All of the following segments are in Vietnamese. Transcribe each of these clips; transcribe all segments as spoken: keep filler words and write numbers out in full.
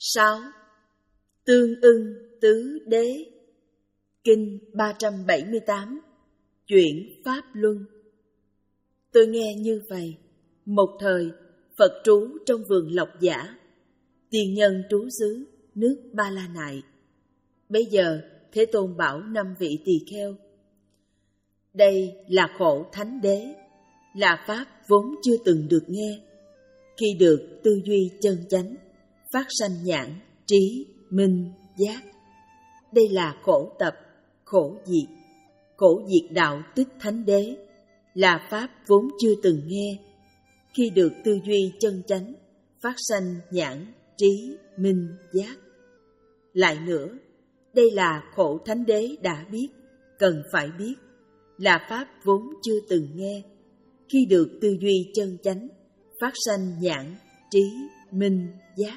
sáu. Tương ưng tứ đế. Kinh ba trăm bảy mươi tám. Chuyển Pháp Luân. Tôi nghe như vậy. Một thời, Phật trú trong vườn Lộc Giả, tiền nhân trú xứ nước Ba La Nại. Bây giờ, Thế Tôn bảo năm vị tỳ kheo: đây là khổ thánh đế, là pháp vốn chưa từng được nghe. Khi được tư duy chân chánh, phát sanh nhãn, trí, minh, giác. Đây là khổ tập, khổ diệt, khổ diệt đạo tích thánh đế, là pháp vốn chưa từng nghe. Khi được tư duy chân chánh, phát sanh nhãn, trí, minh, giác. Lại nữa, đây là khổ thánh đế đã biết, cần phải biết, là pháp vốn chưa từng nghe. Khi được tư duy chân chánh, phát sanh nhãn, trí, minh, giác.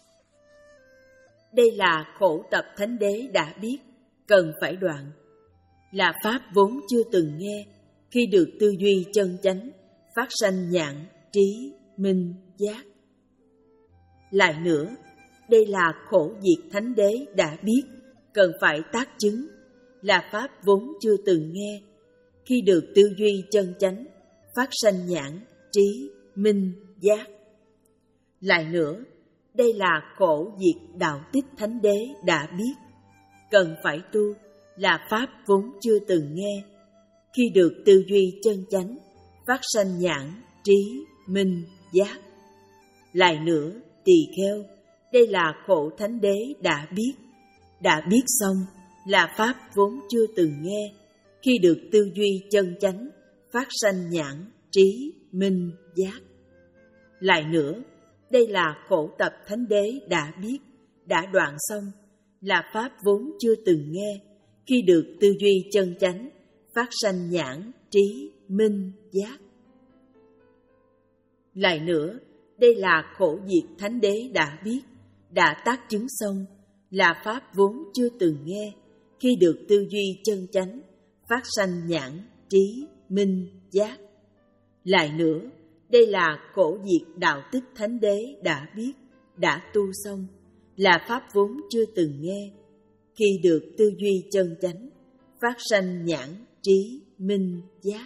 Đây là khổ tập thánh đế đã biết, cần phải đoạn, là pháp vốn chưa từng nghe. Khi được tư duy chân chánh, phát sanh nhãn, trí, minh, giác. Lại nữa, đây là khổ diệt thánh đế đã biết, cần phải tác chứng, là pháp vốn chưa từng nghe. Khi được tư duy chân chánh, phát sanh nhãn, trí, minh, giác. Lại nữa, đây là khổ diệt đạo tích thánh đế đã biết, cần phải tu, là pháp vốn chưa từng nghe. Khi được tư duy chân chánh, phát sanh nhãn, trí, minh, giác. Lại nữa, tỳ kheo, đây là khổ thánh đế đã biết, đã biết xong, là pháp vốn chưa từng nghe. Khi được tư duy chân chánh, phát sanh nhãn, trí, minh, giác. Lại nữa, đây là khổ tập thánh đế đã biết, đã đoạn xong, là pháp vốn chưa từng nghe. Khi được tư duy chân chánh, phát sanh nhãn, trí, minh, giác. Lại nữa, đây là khổ diệt thánh đế đã biết, đã tác chứng xong, là pháp vốn chưa từng nghe. Khi được tư duy chân chánh, phát sanh nhãn, trí, minh, giác. Lại nữa, đây là khổ diệt đạo tích thánh đế đã biết, đã tu xong, là pháp vốn chưa từng nghe. Khi được tư duy chân chánh, phát sanh nhãn, trí, minh, giác.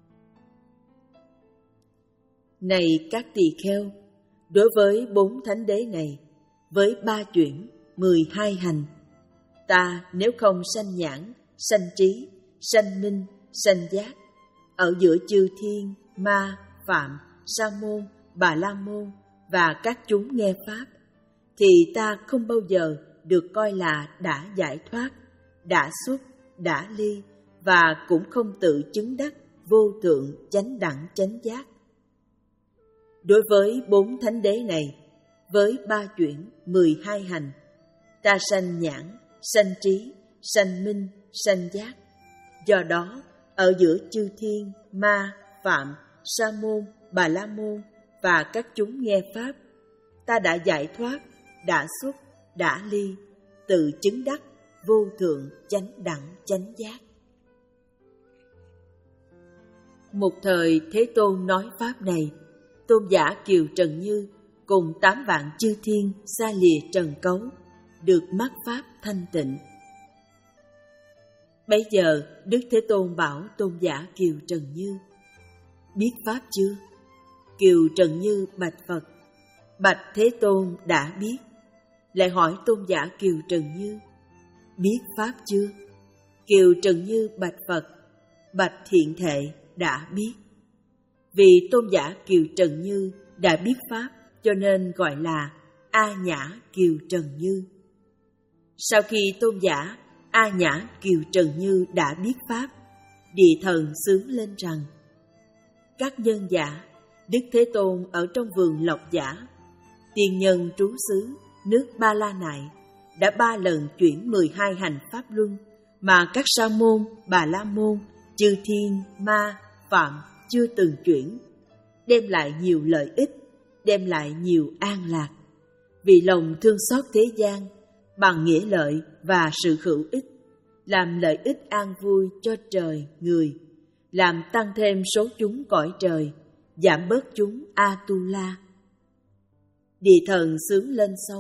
Này các tỳ kheo, đối với bốn thánh đế này, với ba chuyển, mười hai hành, ta nếu không sanh nhãn, sanh trí, sanh minh, sanh giác, ở giữa chư thiên, ma, phạm, sa môn, bà la môn và các chúng nghe pháp, thì ta không bao giờ được coi là đã giải thoát, đã xuất, đã ly, và cũng không tự chứng đắc vô thượng chánh đẳng chánh giác. Đối với bốn thánh đế này, với ba chuyển, mười hai hành, ta sanh nhãn, sanh trí, sanh minh, sanh giác. Do đó, ở giữa chư thiên, ma, phạm, sa môn, bà la môn và các chúng nghe pháp, ta đã giải thoát, đã xuất, đã ly, tự chứng đắc vô thượng chánh đẳng chánh giác. Một thời Thế Tôn nói pháp này, tôn giả Kiều Trần Như cùng tám vạn chư thiên xa lìa trần cấu, được mắc pháp thanh tịnh. Bấy giờ Đức Thế Tôn bảo tôn giả Kiều Trần Như: biết pháp chưa? Kiều Trần Như bạch Phật: bạch Thế Tôn đã biết. Lại hỏi tôn giả Kiều Trần Như: biết pháp chưa? Kiều Trần Như bạch Phật: bạch Thiện Thệ đã biết. Vì tôn giả Kiều Trần Như đã biết pháp, cho nên gọi là A Nhã Kiều Trần Như. Sau khi tôn giả A Nhã Kiều Trần Như đã biết pháp, địa thần xướng lên rằng: các nhân giả, Đức Thế Tôn ở trong vườn Lộc Giả, tiền nhân trú xứ nước Ba La Nại, đã ba lần chuyển mười hai hành pháp luân mà các sa môn, bà la môn, chư thiên, ma, phạm chưa từng chuyển, đem lại nhiều lợi ích, đem lại nhiều an lạc. Vì lòng thương xót thế gian, bằng nghĩa lợi và sự hữu ích, làm lợi ích an vui cho trời, người, làm tăng thêm số chúng cõi trời, giảm bớt chúng A-tu-la. Địa thần xướng lên xong,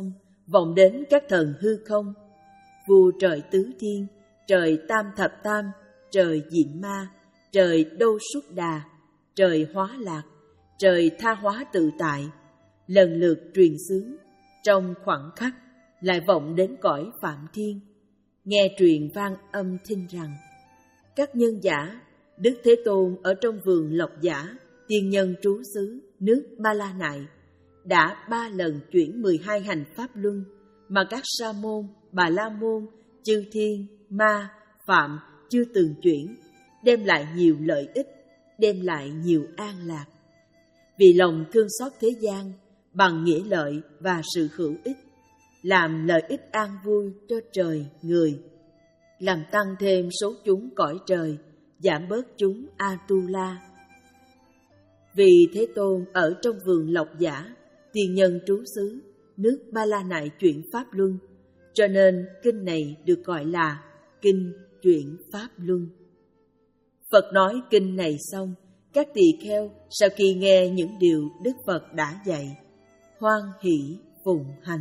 vọng đến các thần hư không, vua trời tứ thiên, trời tam thập tam, trời diệm ma, trời đô xuất đà, trời hóa lạc, trời tha hóa tự tại, lần lượt truyền xướng, trong khoảnh khắc lại vọng đến cõi Phạm Thiên, nghe truyền vang âm thanh rằng: các nhân giả, Đức Thế Tôn ở trong vườn Lộc Giả, tiên nhân trú xứ nước Ba La Nại, đã ba lần chuyển mười hai hành pháp luân mà các sa môn, bà la môn, chư thiên, ma, phạm chưa từng chuyển, đem lại nhiều lợi ích, đem lại nhiều an lạc. Vì lòng thương xót thế gian, bằng nghĩa lợi và sự hữu ích, làm lợi ích an vui cho trời, người, làm tăng thêm số chúng cõi trời, giảm bớt chúng Atula. Vì Thế Tôn ở trong vườn Lộc Giả, tiên nhân trú xứ nước Ba La Nại chuyển pháp luân, cho nên kinh này được gọi là kinh chuyển pháp luân. Phật nói kinh này xong, các tỳ kheo sau khi nghe những điều Đức Phật đã dạy, hoan hỷ phụng hành.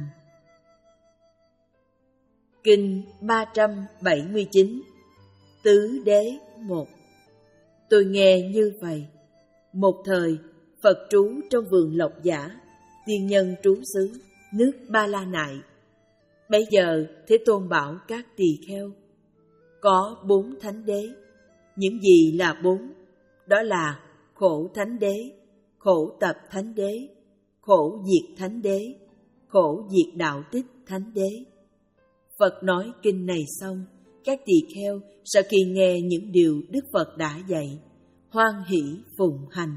Kinh ba trăm bảy mươi chín. Tứ Đế một. Tôi nghe như vậy: một thời, Phật trú trong vườn Lộc Giả, tiên nhân trú xứ nước Ba La Nại. Bây giờ Thế Tôn bảo các tỳ kheo: có bốn thánh đế. Những gì là bốn? Đó là khổ thánh đế, khổ tập thánh đế, khổ diệt thánh đế, khổ diệt đạo tích thánh đế. Phật nói kinh này xong, các tỳ kheo sau khi nghe những điều Đức Phật đã dạy, hoan hỷ phụng hành.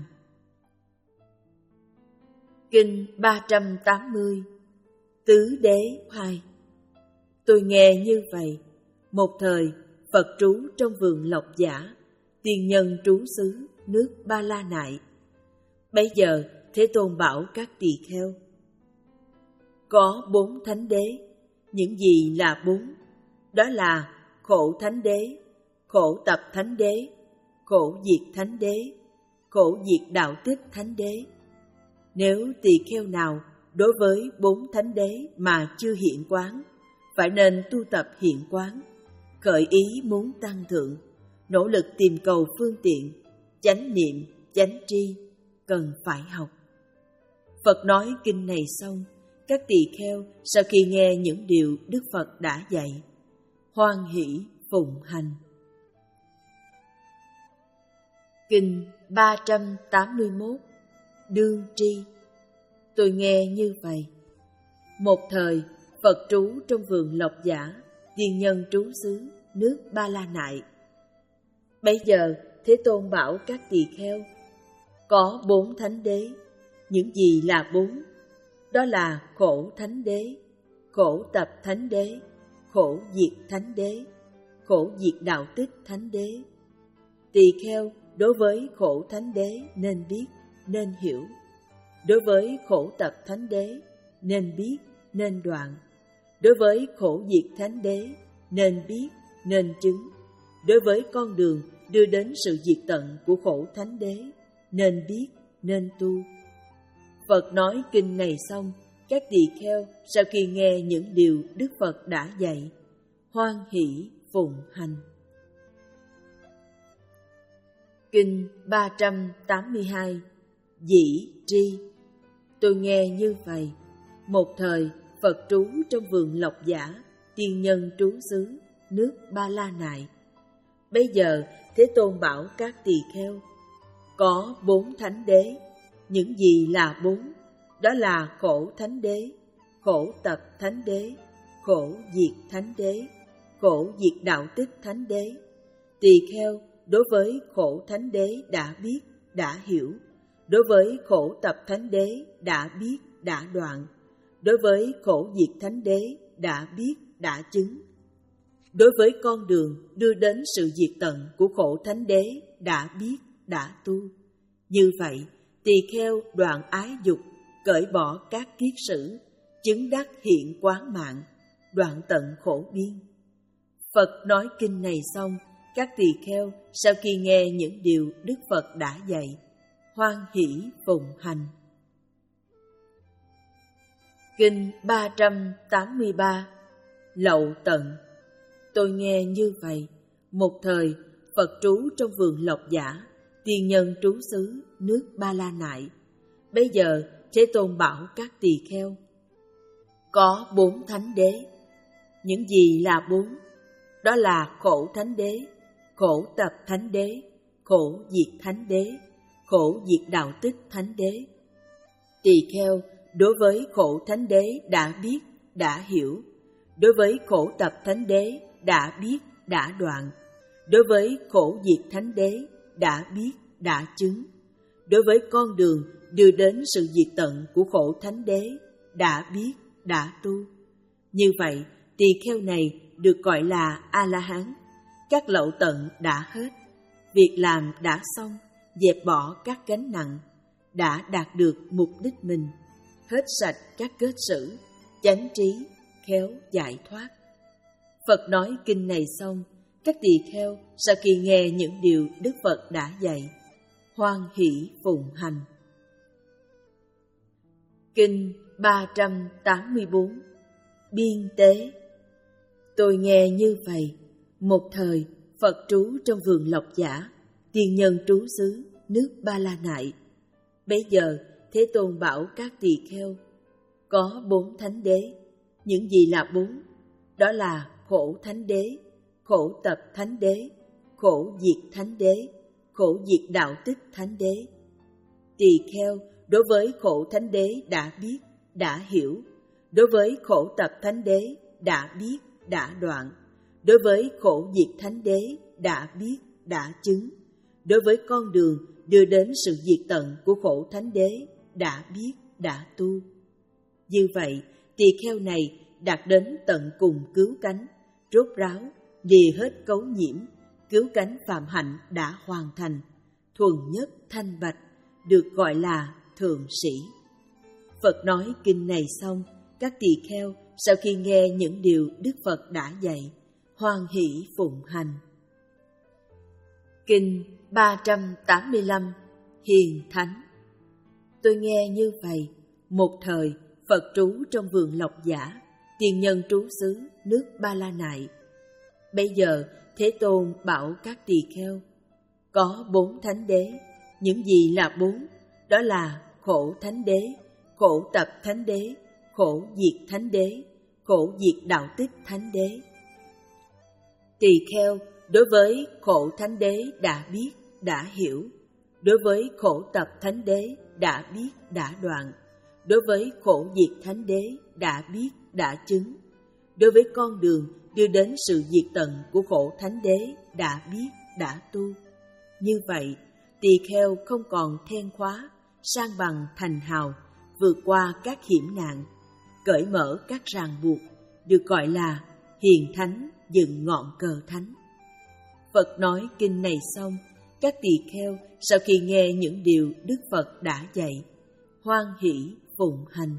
Kinh ba trăm tám mươi. Tứ Đế hai. Tôi nghe như vậy: một thời, Phật trú trong vườn Lộc Giả, tiên nhân trú xứ nước Ba La Nại. Bây giờ Thế Tôn bảo các tỳ kheo: có bốn thánh đế. Những gì là bốn? Đó là khổ thánh đế, khổ tập thánh đế, khổ diệt thánh đế, khổ diệt đạo tích thánh đế. Nếu tỳ kheo nào đối với bốn thánh đế mà chưa hiện quán, phải nên tu tập hiện quán, khởi ý muốn tăng thượng, nỗ lực tìm cầu phương tiện, chánh niệm, chánh tri, cần phải học. Phật nói kinh này xong, các tỳ kheo sau khi nghe những điều Đức Phật đã dạy, hoan hỷ phụng hành. Kinh ba trăm tám mươi mốt. Đương tri. Tôi nghe như vậy: một thời, Phật trú trong vườn Lộc Giả, tiên nhân trú xứ nước Ba La Nại. Bây giờ Thế Tôn bảo các tỳ kheo: có bốn thánh đế. Những gì là bốn? Đó là khổ thánh đế, khổ tập thánh đế, khổ diệt thánh đế, khổ diệt đạo tích thánh đế. Tỳ kheo đối với khổ thánh đế nên biết, nên hiểu. Đối với khổ tập thánh đế nên biết, nên đoạn. Đối với khổ diệt thánh đế nên biết, nên chứng. Đối với con đường đưa đến sự diệt tận của khổ thánh đế nên biết, nên tu. Phật nói kinh này xong, các tỳ kheo sau khi nghe những điều Đức Phật đã dạy, hoan hỷ phụng hành. Kinh ba trăm tám mươi hai. Dĩ tri. Tôi nghe như vậy: một thời, Phật trú trong vườn Lộc Giả, tiên nhân trú xứ nước Ba La Nại. Bây giờ Thế Tôn bảo các tỳ kheo: có bốn thánh đế. Những gì là bốn? Đó là khổ thánh đế, khổ tập thánh đế, khổ diệt thánh đế, khổ diệt đạo tích thánh đế. Tỳ kheo đối với khổ thánh đế đã biết, đã hiểu. Đối với khổ tập thánh đế đã biết, đã đoạn. Đối với khổ diệt thánh đế đã biết, đã chứng. Đối với con đường đưa đến sự diệt tận của khổ thánh đế đã biết, đã tu. Như vậy, tỳ kheo đoạn ái dục, cởi bỏ các kiết sử, chứng đắc hiện quán mạng, đoạn tận khổ biên. Phật nói kinh này xong, các tỳ kheo sau khi nghe những điều Đức Phật đã dạy, hoan hỷ phụng hành. Kinh ba trăm tám mươi ba Lậu Tận. Tôi nghe như vậy, một thời Phật trú trong vườn Lộc Giả, tiên nhân trú xứ nước Ba La Nại. Bây giờ Thế Tôn bảo các tỳ kheo, có bốn thánh đế. Những gì là bốn? Đó là khổ thánh đế, khổ tập thánh đế, khổ diệt thánh đế, khổ diệt đạo tích thánh đế. Tỳ kheo đối với khổ thánh đế đã biết, đã hiểu. Đối với khổ tập thánh đế đã biết, đã đoạn. Đối với khổ diệt thánh đế đã biết, đã chứng. Đối với con đường đưa đến sự diệt tận của khổ thánh đế đã biết, đã tu. Như vậy, tỳ kheo này được gọi là A-la-hán. Các lậu tận đã hết, việc làm đã xong, dẹp bỏ các gánh nặng, đã đạt được mục đích mình, hết sạch các kết sử, chánh trí, khéo giải thoát. Phật nói kinh này xong, các tỳ kheo sau khi nghe những điều Đức Phật đã dạy, hoan hỷ phụng hành. Kinh ba trăm tám mươi bốn Biên tế. Tôi nghe như vậy, một thời Phật trú trong vườn Lộc Giả, tiên nhân trú xứ nước Ba La Nại. Bây giờ Thế Tôn bảo các tỳ kheo, có bốn thánh đế. Những gì là bốn? Đó là khổ thánh đế, khổ tập thánh đế, khổ diệt thánh đế, khổ diệt đạo tích thánh đế. Tỳ kheo đối với khổ thánh đế đã biết, đã hiểu. Đối với khổ tập thánh đế đã biết, đã đoạn. Đối với khổ diệt thánh đế đã biết, đã chứng. Đối với con đường đưa đến sự diệt tận của khổ thánh đế đã biết, đã tu. Như vậy, tỳ kheo này đạt đến tận cùng cứu cánh, rốt ráo, lìa hết cấu nhiễm, cứu cánh phạm hạnh đã hoàn thành, thuần nhất thanh bạch, được gọi là thượng sĩ. Phật nói kinh này xong, các tỳ kheo sau khi nghe những điều Đức Phật đã dạy, hoan hỷ phụng hành. Kinh ba trăm tám mươi lăm Hiền Thánh. Tôi nghe như vậy, một thời Phật trú trong vườn Lộc Giả, tiên nhân trú xứ nước Ba La Nại. Bây giờ Thế Tôn bảo các tỳ kheo, có bốn thánh đế. Những gì là bốn? Đó là khổ thánh đế, khổ tập thánh đế, khổ diệt thánh đế, khổ diệt đạo tích thánh đế. Tỳ kheo đối với khổ thánh đế đã biết, đã hiểu. Đối với khổ tập thánh đế đã biết, đã đoạn. Đối với khổ diệt thánh đế đã biết, đã chứng. Đối với con đường đưa đến sự diệt tận của khổ thánh đế đã biết, đã tu. Như vậy, tỳ kheo không còn then khóa, sang bằng thành hào, vượt qua các hiểm nạn, cởi mở các ràng buộc, được gọi là hiền thánh dựng ngọn cờ thánh. Phật nói kinh này xong, các tỳ kheo sau khi nghe những điều Đức Phật đã dạy, hoan hỷ phụng hành.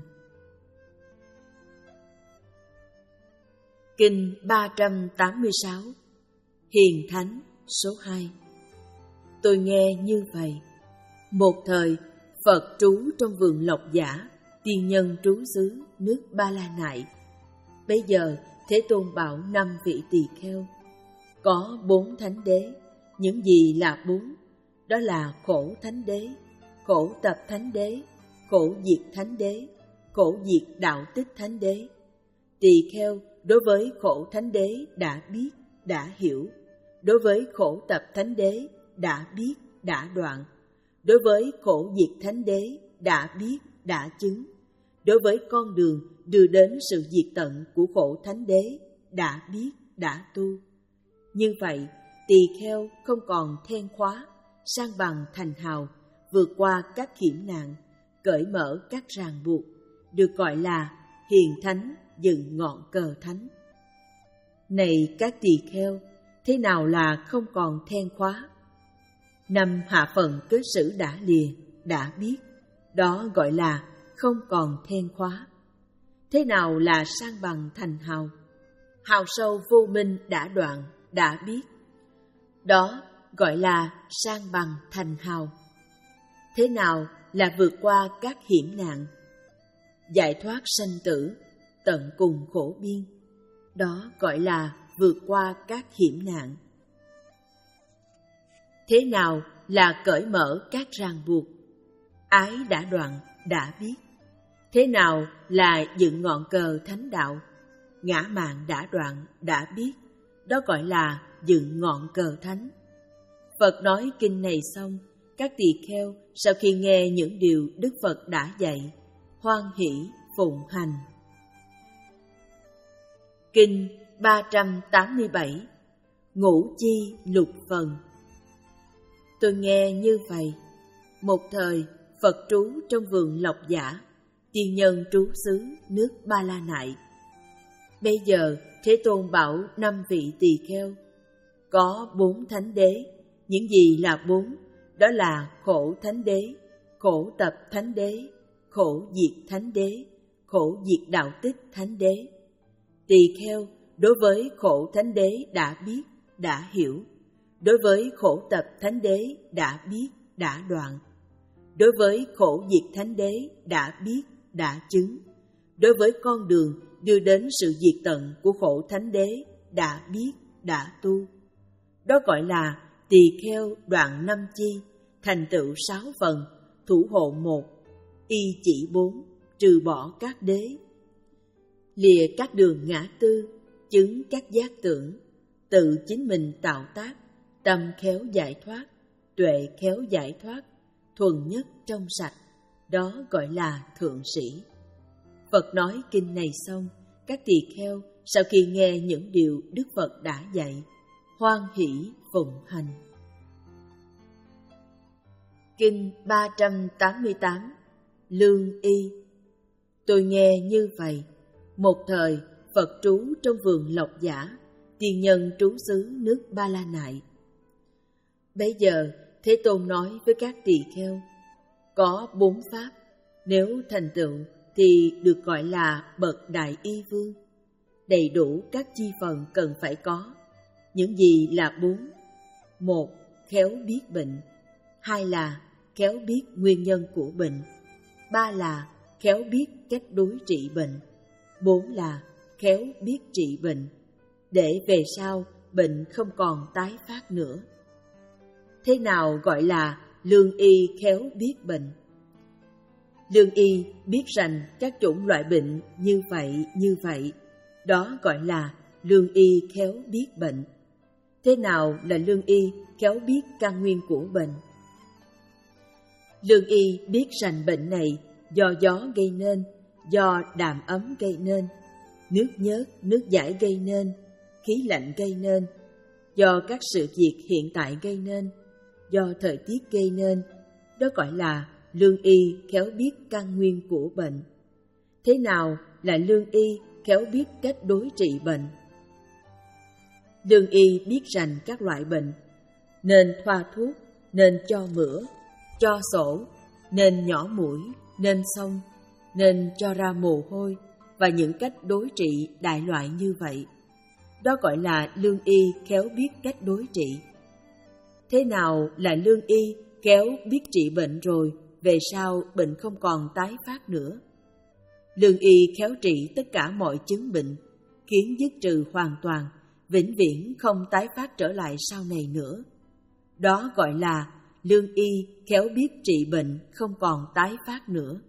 Kinh ba trăm tám mươi sáu Hiền Thánh số hai. Tôi nghe như vậy, một thời Phật trú trong vườn Lộc Giả, tiên nhân trú xứ nước Ba La Nại. Bây giờ Thế Tôn bảo năm vị tỳ kheo, có bốn thánh đế. Những gì là bốn? Đó là khổ thánh đế, khổ tập thánh đế, khổ diệt thánh đế, khổ diệt đạo tích thánh đế. Tỳ kheo đối với khổ thánh đế đã biết, đã hiểu. Đối với khổ tập thánh đế đã biết, đã đoạn. Đối với khổ diệt thánh đế đã biết, đã chứng. Đối với con đường đưa đến sự diệt tận của khổ thánh đế đã biết, đã tu. Như vậy, tỳ kheo không còn then khóa, sang bằng thành hào, vượt qua các hiểm nạn, cởi mở các ràng buộc, được gọi là hiền thánh dựng ngọn cờ thánh. Này các tỳ kheo, thế nào là không còn then khóa? Năm hạ phần kết sử đã lìa, đã biết, đó gọi là không còn then khóa. Thế nào là sang bằng thành hào? Hào sâu vô minh đã đoạn, đã biết, đó gọi là sang bằng thành hào. Thế nào là vượt qua các hiểm nạn? giải thoát sanh tử, tận cùng khổ biên. Đó gọi là vượt qua các hiểm nạn. Thế nào là cởi mở các ràng buộc? Ái đã đoạn, đã biết. Thế nào là dựng ngọn cờ thánh đạo? Ngã mạn đã đoạn, đã biết. Đó gọi là dựng ngọn cờ thánh. Phật nói kinh này xong, các tỳ kheo sau khi nghe những điều Đức Phật đã dạy, hoan hỷ phụng hành. Kinh ba trăm tám mươi bảy, Ngũ chi lục phần. Tôi nghe như vậy. Một thời, Phật trú trong vườn Lộc Giả, tiên nhân trú xứ nước Ba La Nại. Bây giờ, Thế Tôn bảo năm vị tỳ kheo, có bốn thánh đế. Những gì là bốn? Đó là khổ thánh đế, khổ tập thánh đế, khổ diệt thánh đế, khổ diệt đạo tích thánh đế. Tỳ kheo đối với khổ thánh đế đã biết, đã hiểu. Đối với khổ tập thánh đế đã biết, đã đoạn. Đối với khổ diệt thánh đế đã biết, đã chứng. Đối với con đường đưa đến sự diệt tận của khổ thánh đế đã biết, đã tu. Đó gọi là tỳ kheo đoạn năm chi, thành tựu sáu phần, thủ hộ một, y chỉ bốn, trừ bỏ các đế. Lìa các đường ngã tư, chứng các giác tưởng, tự chính mình tạo tác, tâm khéo giải thoát, tuệ khéo giải thoát, thuần nhất trong sạch. Đó gọi là thượng sĩ. Phật nói kinh này xong, các tỳ kheo sau khi nghe những điều Đức Phật đã dạy, hoan hỷ phụng hành. Kinh ba trăm tám mươi tám, Lương y. Tôi nghe như vậy. Một thời, Phật trú trong vườn Lộc Giả, tiên nhân trú xứ nước Ba La Nại. Bây giờ, Thế Tôn nói với các tỳ kheo, có bốn pháp, nếu thành tựu thì được gọi là bậc đại y vương. Đầy đủ các chi phần cần phải có. Những gì là bốn? Một, khéo biết bệnh. Hai là khéo biết nguyên nhân của bệnh. Ba là khéo biết cách đối trị bệnh. Bốn là khéo biết trị bệnh, để về sau bệnh không còn tái phát nữa. Thế nào gọi là lương y khéo biết bệnh? Lương y biết rành các chủng loại bệnh như vậy như vậy. Đó gọi là lương y khéo biết bệnh. Thế nào là lương y khéo biết căn nguyên của bệnh? Lương y biết rành bệnh này do gió gây nên, do đàm ấm gây nên, nước nhớt, nước giải gây nên, khí lạnh gây nên, do các sự việc hiện tại gây nên, do thời tiết gây nên. Đó gọi là lương y khéo biết căn nguyên của bệnh. Thế nào là lương y khéo biết cách đối trị bệnh? Lương y biết rành các loại bệnh, nên thoa thuốc, nên cho mửa, cho sổ, nên nhỏ mũi, nên xông, nên cho ra mồ hôi và những cách đối trị đại loại như vậy. Đó gọi là lương y khéo biết cách đối trị. Thế nào là lương y khéo biết trị bệnh rồi, về sau bệnh không còn tái phát nữa? Lương y khéo trị tất cả mọi chứng bệnh, khiến dứt trừ hoàn toàn, vĩnh viễn không tái phát trở lại sau này nữa. Đó gọi là lương y khéo biết trị bệnh không còn tái phát nữa.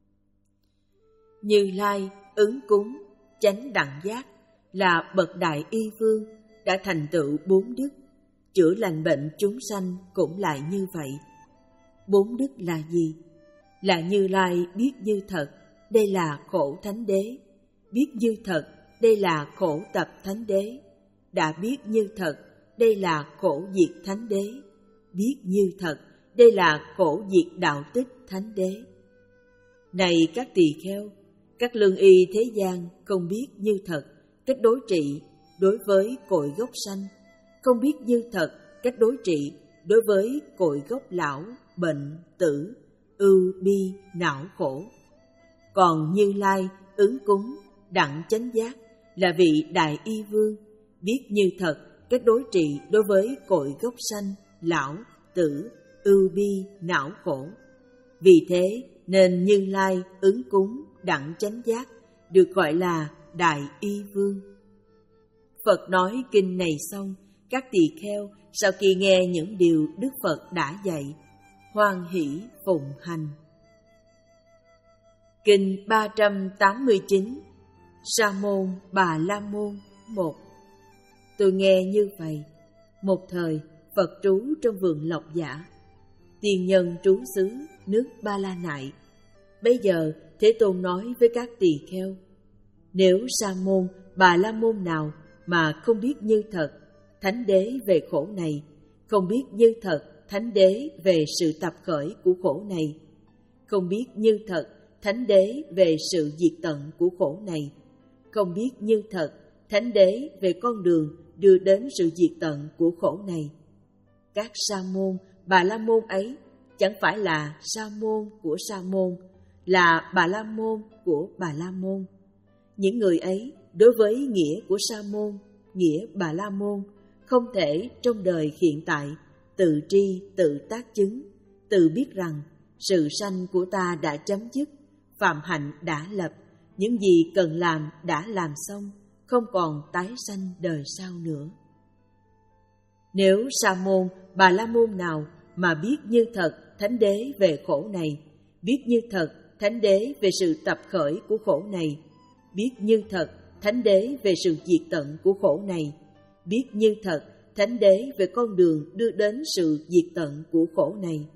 Như Lai, Ứng Cúng, Chánh Đẳng Giác là bậc đại y vương, đã thành tựu bốn đức. Chữa lành bệnh chúng sanh cũng lại như vậy. Bốn đức là gì? Là Như Lai biết như thật, đây là khổ thánh đế. Biết như thật, đây là khổ tập thánh đế. Đã biết như thật, đây là khổ diệt thánh đế. Biết như thật, đây là khổ diệt đạo tích thánh đế. Này các tỳ kheo, các lương y thế gian không biết như thật cách đối trị đối với cội gốc sanh, không biết như thật cách đối trị đối với cội gốc lão, bệnh, tử, ưu, bi, não khổ. Còn Như Lai, Ứng Cúng, Đẳng Chánh Giác là vị đại y vương, biết như thật cách đối trị đối với cội gốc sanh, lão, tử, ưu, bi, não khổ. Vì thế nên Như Lai, Ứng Cúng, đẳng chánh giác, được gọi là Đại Y Vương. Phật nói kinh này xong, các tỳ kheo sau khi nghe những điều Đức Phật đã dạy, hoan hỷ phụng hành. Kinh ba trăm tám mươi chín, Sa môn Bà La môn một. Tôi nghe như vậy. Một thời, Phật trú trong vườn Lộc Giả, tiền nhân trú xứ nước Ba La Nại. Bây giờ Thế Tôn nói với các tỳ kheo: nếu Sa môn Bà La môn nào mà không biết như thật thánh đế về khổ này, không biết như thật thánh đế về sự tập khởi của khổ này, không biết như thật thánh đế về sự diệt tận của khổ này, không biết như thật thánh đế về con đường đưa đến sự diệt tận của khổ này, các sa môn Bà La môn ấy chẳng phải là sa môn của sa môn, là Bà La môn của Bà La môn. Những người ấy đối với nghĩa của sa môn, nghĩa Bà La môn không thể trong đời hiện tại tự tri, tự tác chứng, tự biết rằng sự sanh của ta đã chấm dứt, phạm hạnh đã lập, những gì cần làm đã làm xong, không còn tái sanh đời sau nữa. Nếu sa môn Bà La môn nào mà biết như thật thánh đế về khổ này, biết như thật thánh đế về sự tập khởi của khổ này, biết như thật thánh đế về sự diệt tận của khổ này, biết như thật thánh đế về con đường đưa đến sự diệt tận của khổ này,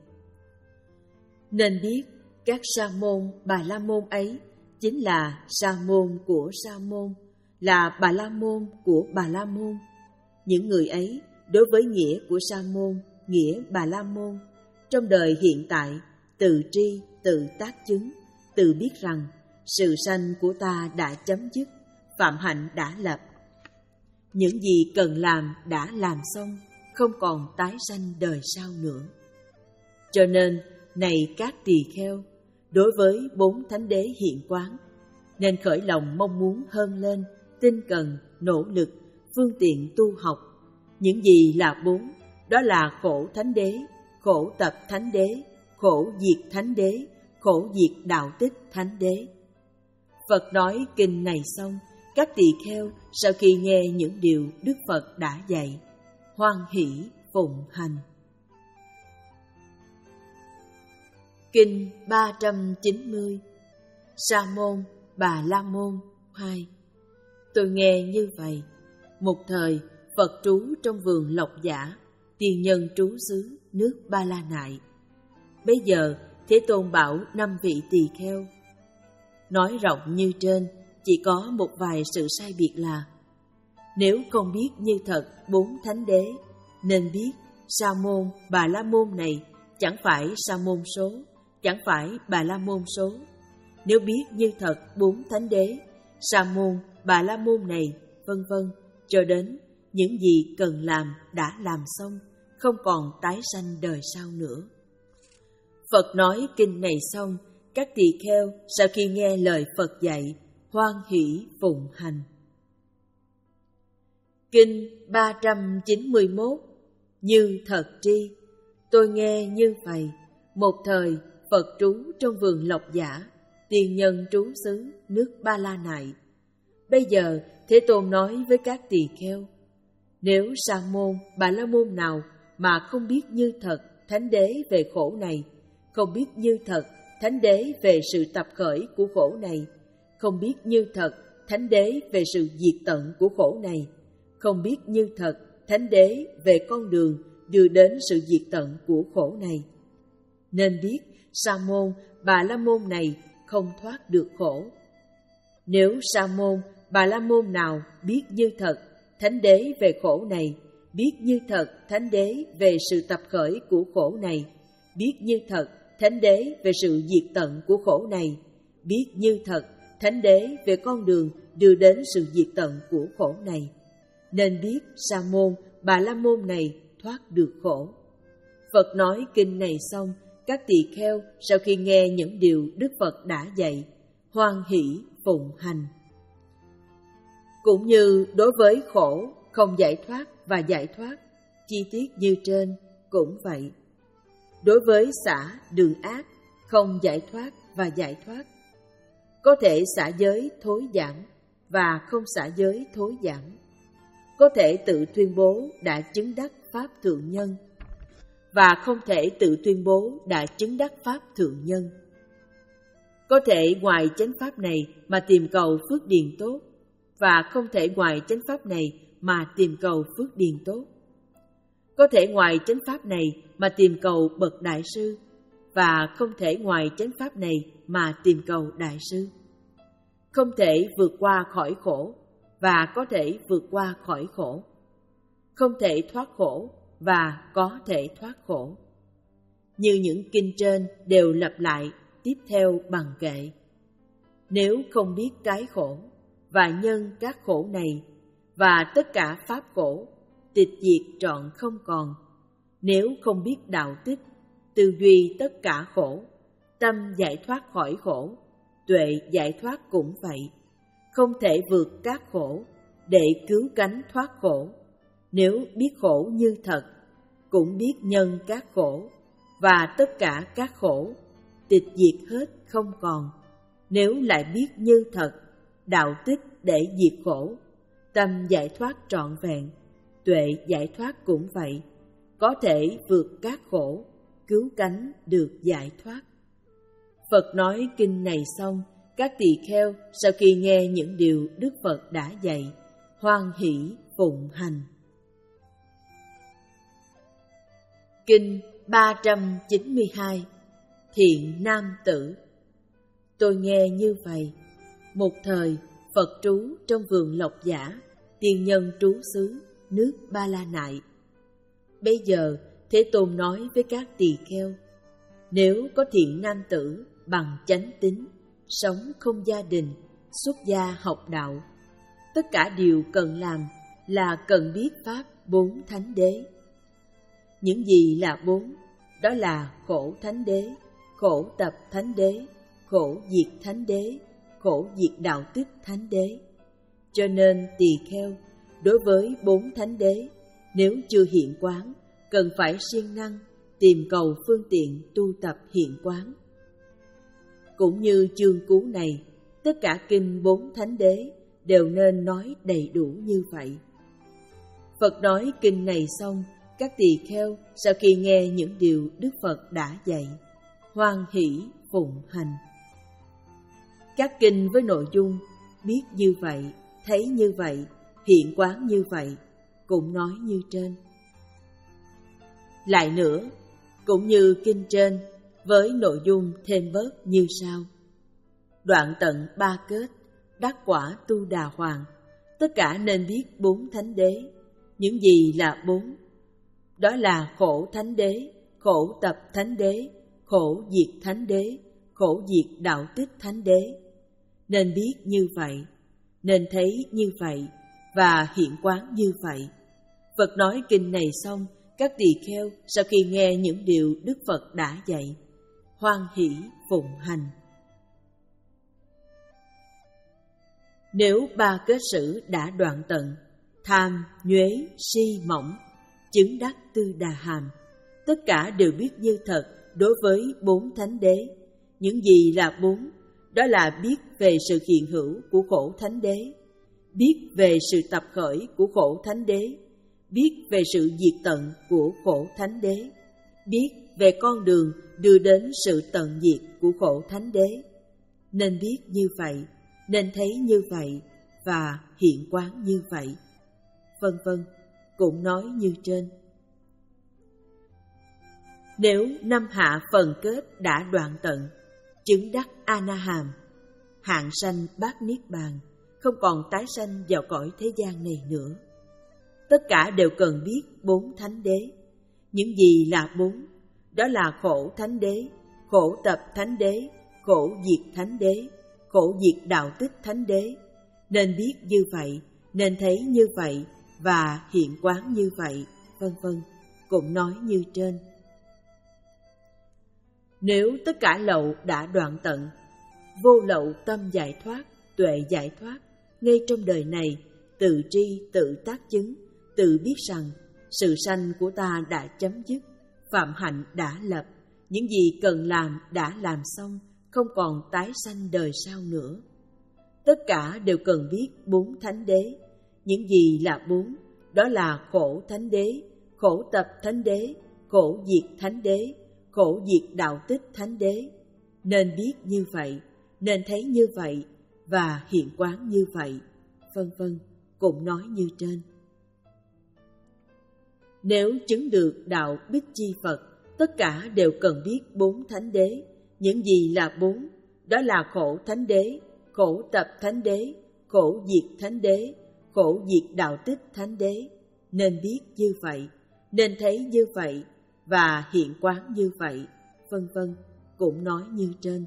nên biết các sa môn Bà La môn ấy chính là sa môn của sa môn, là Bà La môn của Bà La môn. Những người ấy đối với nghĩa của sa môn, nghĩa Bà La môn trong đời hiện tại tự tri, tự tác chứng, tự biết rằng sự sanh của ta đã chấm dứt, phạm hạnh đã lập, những gì cần làm đã làm xong, không còn tái sanh đời sau nữa. Cho nên, này các tỳ kheo, đối với bốn thánh đế hiện quán, nên khởi lòng mong muốn hơn lên, tinh cần, nỗ lực, phương tiện tu học. Những gì là bốn? Đó là khổ thánh đế, khổ tập thánh đế, khổ diệt thánh đế, khổ diệt đạo tích thánh đế. Phật nói kinh này xong, các tỳ kheo sau khi nghe những điều Đức Phật đã dạy, hoan hỷ phụng hành. Kinh ba trăm chín mươi, Sa môn Bà La môn hai. Tôi nghe như vậy. Một thời, Phật trú trong vườn Lộc Giả, tiền nhân trú xứ nước Ba La Nại. Bây giờ, Thế Tôn bảo năm vị tỳ kheo. Nói rộng như trên, chỉ có một vài sự sai biệt là: nếu không biết như thật bốn thánh đế, nên biết sa môn Bà La môn này chẳng phải sa môn số, chẳng phải Bà La môn số. Nếu biết như thật bốn thánh đế, sa môn Bà La môn này, vân vân, cho đến những gì cần làm đã làm xong, không còn tái sanh đời sau nữa. Phật nói kinh này xong, các tỳ kheo sau khi nghe lời Phật dạy, hoan hỷ phụng hành. Kinh ba trăm chín mươi mốt, Như thật tri. Tôi nghe như vậy. Một thời, Phật trú trong vườn Lộc Giả, tiền nhân trú xứ nước Ba La Nại. Bây giờ, Thế Tôn nói với các tỳ kheo: nếu sa môn Bà La môn nào mà không biết như thật thánh đế về khổ này, không biết như thật thánh đế về sự tập khởi của khổ này, không biết như thật thánh đế về sự diệt tận của khổ này, không biết như thật thánh đế về con đường đưa đến sự diệt tận của khổ này, nên biết sa môn Bà La môn này không thoát được khổ. Nếu sa môn Bà La môn nào biết như thật thánh đế về khổ này, biết như thật thánh đế về sự tập khởi của khổ này, biết như thật thánh đế về sự diệt tận của khổ này, biết như thật thánh đế về con đường đưa đến sự diệt tận của khổ này, nên biết sa môn Bà La môn này thoát được khổ. Phật nói kinh này xong, các tỳ kheo sau khi nghe những điều Đức Phật đã dạy, hoan hỷ phụng hành. Cũng như đối với khổ không giải thoát và giải thoát, chi tiết như trên cũng vậy. Đối với xã đường ác không giải thoát và giải thoát, có thể xả giới thối giảm và không xả giới thối giảm, có thể tự tuyên bố đã chứng đắc Pháp Thượng Nhân và không thể tự tuyên bố đã chứng đắc Pháp Thượng Nhân, có thể ngoài chánh Pháp này mà tìm cầu phước điền tốt và không thể ngoài chánh Pháp này mà tìm cầu phước điền tốt, có thể ngoài chánh Pháp này mà tìm cầu bậc Đại Sư và không thể ngoài chánh Pháp này mà tìm cầu Đại Sư, không thể vượt qua khỏi khổ và có thể vượt qua khỏi khổ, không thể thoát khổ và có thể thoát khổ. Như những kinh trên đều lặp lại tiếp theo bằng kệ. Nếu không biết cái khổ và nhân các khổ này và tất cả pháp khổ, tịch diệt trọn không còn. Nếu không biết đạo tích, tư duy tất cả khổ, tâm giải thoát khỏi khổ, tuệ giải thoát cũng vậy. Không thể vượt các khổ để cứu cánh thoát khổ. Nếu biết khổ như thật, cũng biết nhân các khổ và tất cả các khổ, tịch diệt hết không còn. Nếu lại biết như thật, đạo tích để diệt khổ, tâm giải thoát trọn vẹn, tuệ giải thoát cũng vậy. Có thể vượt các khổ, cứu cánh được giải thoát. Phật nói kinh này xong, các tỳ kheo sau khi nghe những điều Đức Phật đã dạy, hoan hỷ phụng hành. Kinh ba trăm chín mươi hai. Thiện nam tử. Tôi nghe như vậy. Một thời, Phật trú trong vườn Lộc Giả, tiên nhân trú xứ, nước Ba La Nại. Bây giờ, Thế Tôn nói với các tỳ kheo, nếu có thiện nam tử bằng chánh tín, sống không gia đình, xuất gia học đạo, tất cả điều cần làm là cần biết Pháp bốn thánh đế. Những gì là bốn? Đó là khổ thánh đế, khổ tập thánh đế, khổ diệt thánh đế, khổ diệt đạo tích thánh đế. Cho nên tỳ kheo, đối với bốn thánh đế, nếu chưa hiện quán, cần phải siêng năng tìm cầu phương tiện tu tập hiện quán. Cũng như chương cú này, tất cả kinh bốn thánh đế đều nên nói đầy đủ như vậy. Phật nói kinh này xong, các tỳ kheo sau khi nghe những điều Đức Phật đã dạy, hoan hỷ phụng hành. Các kinh với nội dung biết như vậy, thấy như vậy, hiện quán như vậy, cũng nói như trên. Lại nữa, cũng như kinh trên, với nội dung thêm bớt như sau. Đoạn tận ba kết, đắc quả tu đà hoàng, tất cả nên biết bốn thánh đế. Những gì là bốn? Đó là khổ thánh đế, khổ tập thánh đế, khổ diệt thánh đế, khổ diệt đạo tích thánh đế. Nên biết như vậy, nên thấy như vậy, và hiện quán như vậy. Phật nói kinh này xong, các tỳ kheo sau khi nghe những điều Đức Phật đã dạy, hoan hỷ phụng hành. Nếu ba kết sử đã đoạn tận, tham, nhuế, si, mỏng, chứng đắc tư đà hàm, tất cả đều biết như thật đối với bốn thánh đế. Những gì là bốn? Đó là biết về sự hiện hữu của khổ thánh đế, biết về sự tập khởi của khổ thánh đế, biết về sự diệt tận của khổ thánh đế, biết về con đường đưa đến sự tận diệt của khổ thánh đế. Nên biết như vậy, nên thấy như vậy, và hiện quán như vậy, vân vân, cũng nói như trên. Nếu năm hạ phần kết đã đoạn tận, chứng đắc A-na-hàm, hạng sanh bát niết bàn, không còn tái sanh vào cõi thế gian này nữa. Tất cả đều cần biết bốn thánh đế. Những gì là bốn? Đó là khổ thánh đế, khổ tập thánh đế, khổ diệt thánh đế, khổ diệt đạo tích thánh đế. Nên biết như vậy, nên thấy như vậy, và hiện quán như vậy, vân vân, cũng nói như trên. Nếu tất cả lậu đã đoạn tận, vô lậu tâm giải thoát, tuệ giải thoát, ngay trong đời này, tự tri, tự tác chứng, tự biết rằng sự sanh của ta đã chấm dứt, phạm hạnh đã lập, những gì cần làm đã làm xong, không còn tái sanh đời sau nữa. Tất cả đều cần biết bốn thánh đế. Những gì là bốn? Đó là khổ thánh đế, khổ tập thánh đế, khổ diệt thánh đế, khổ diệt đạo tích thánh đế. Nên biết như vậy, nên thấy như vậy và hiện quán như vậy, vân vân, cũng nói như trên. Nếu chứng được đạo Bích Chi Phật, tất cả đều cần biết bốn thánh đế. Những gì là bốn? Đó là khổ thánh đế, khổ tập thánh đế, khổ diệt thánh đế, khổ diệt đạo tích thánh đế. Nên biết như vậy, nên thấy như vậy và hiện quán như vậy, vân vân, cũng nói như trên.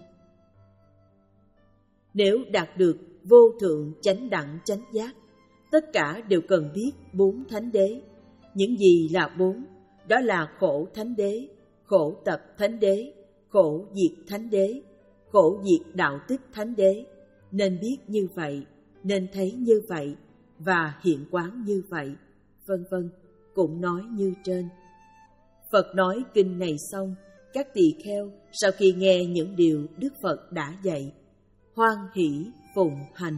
Nếu đạt được vô thượng chánh đẳng chánh giác, tất cả đều cần biết bốn thánh đế. Những gì là bốn? Đó là khổ thánh đế, khổ tập thánh đế, khổ diệt thánh đế, khổ diệt đạo tích thánh đế. Nên biết như vậy, nên thấy như vậy và hiện quán như vậy, vân vân, cũng nói như trên. Phật nói kinh này xong, các tỳ kheo sau khi nghe những điều Đức Phật đã dạy, hoan hỷ phụng hành.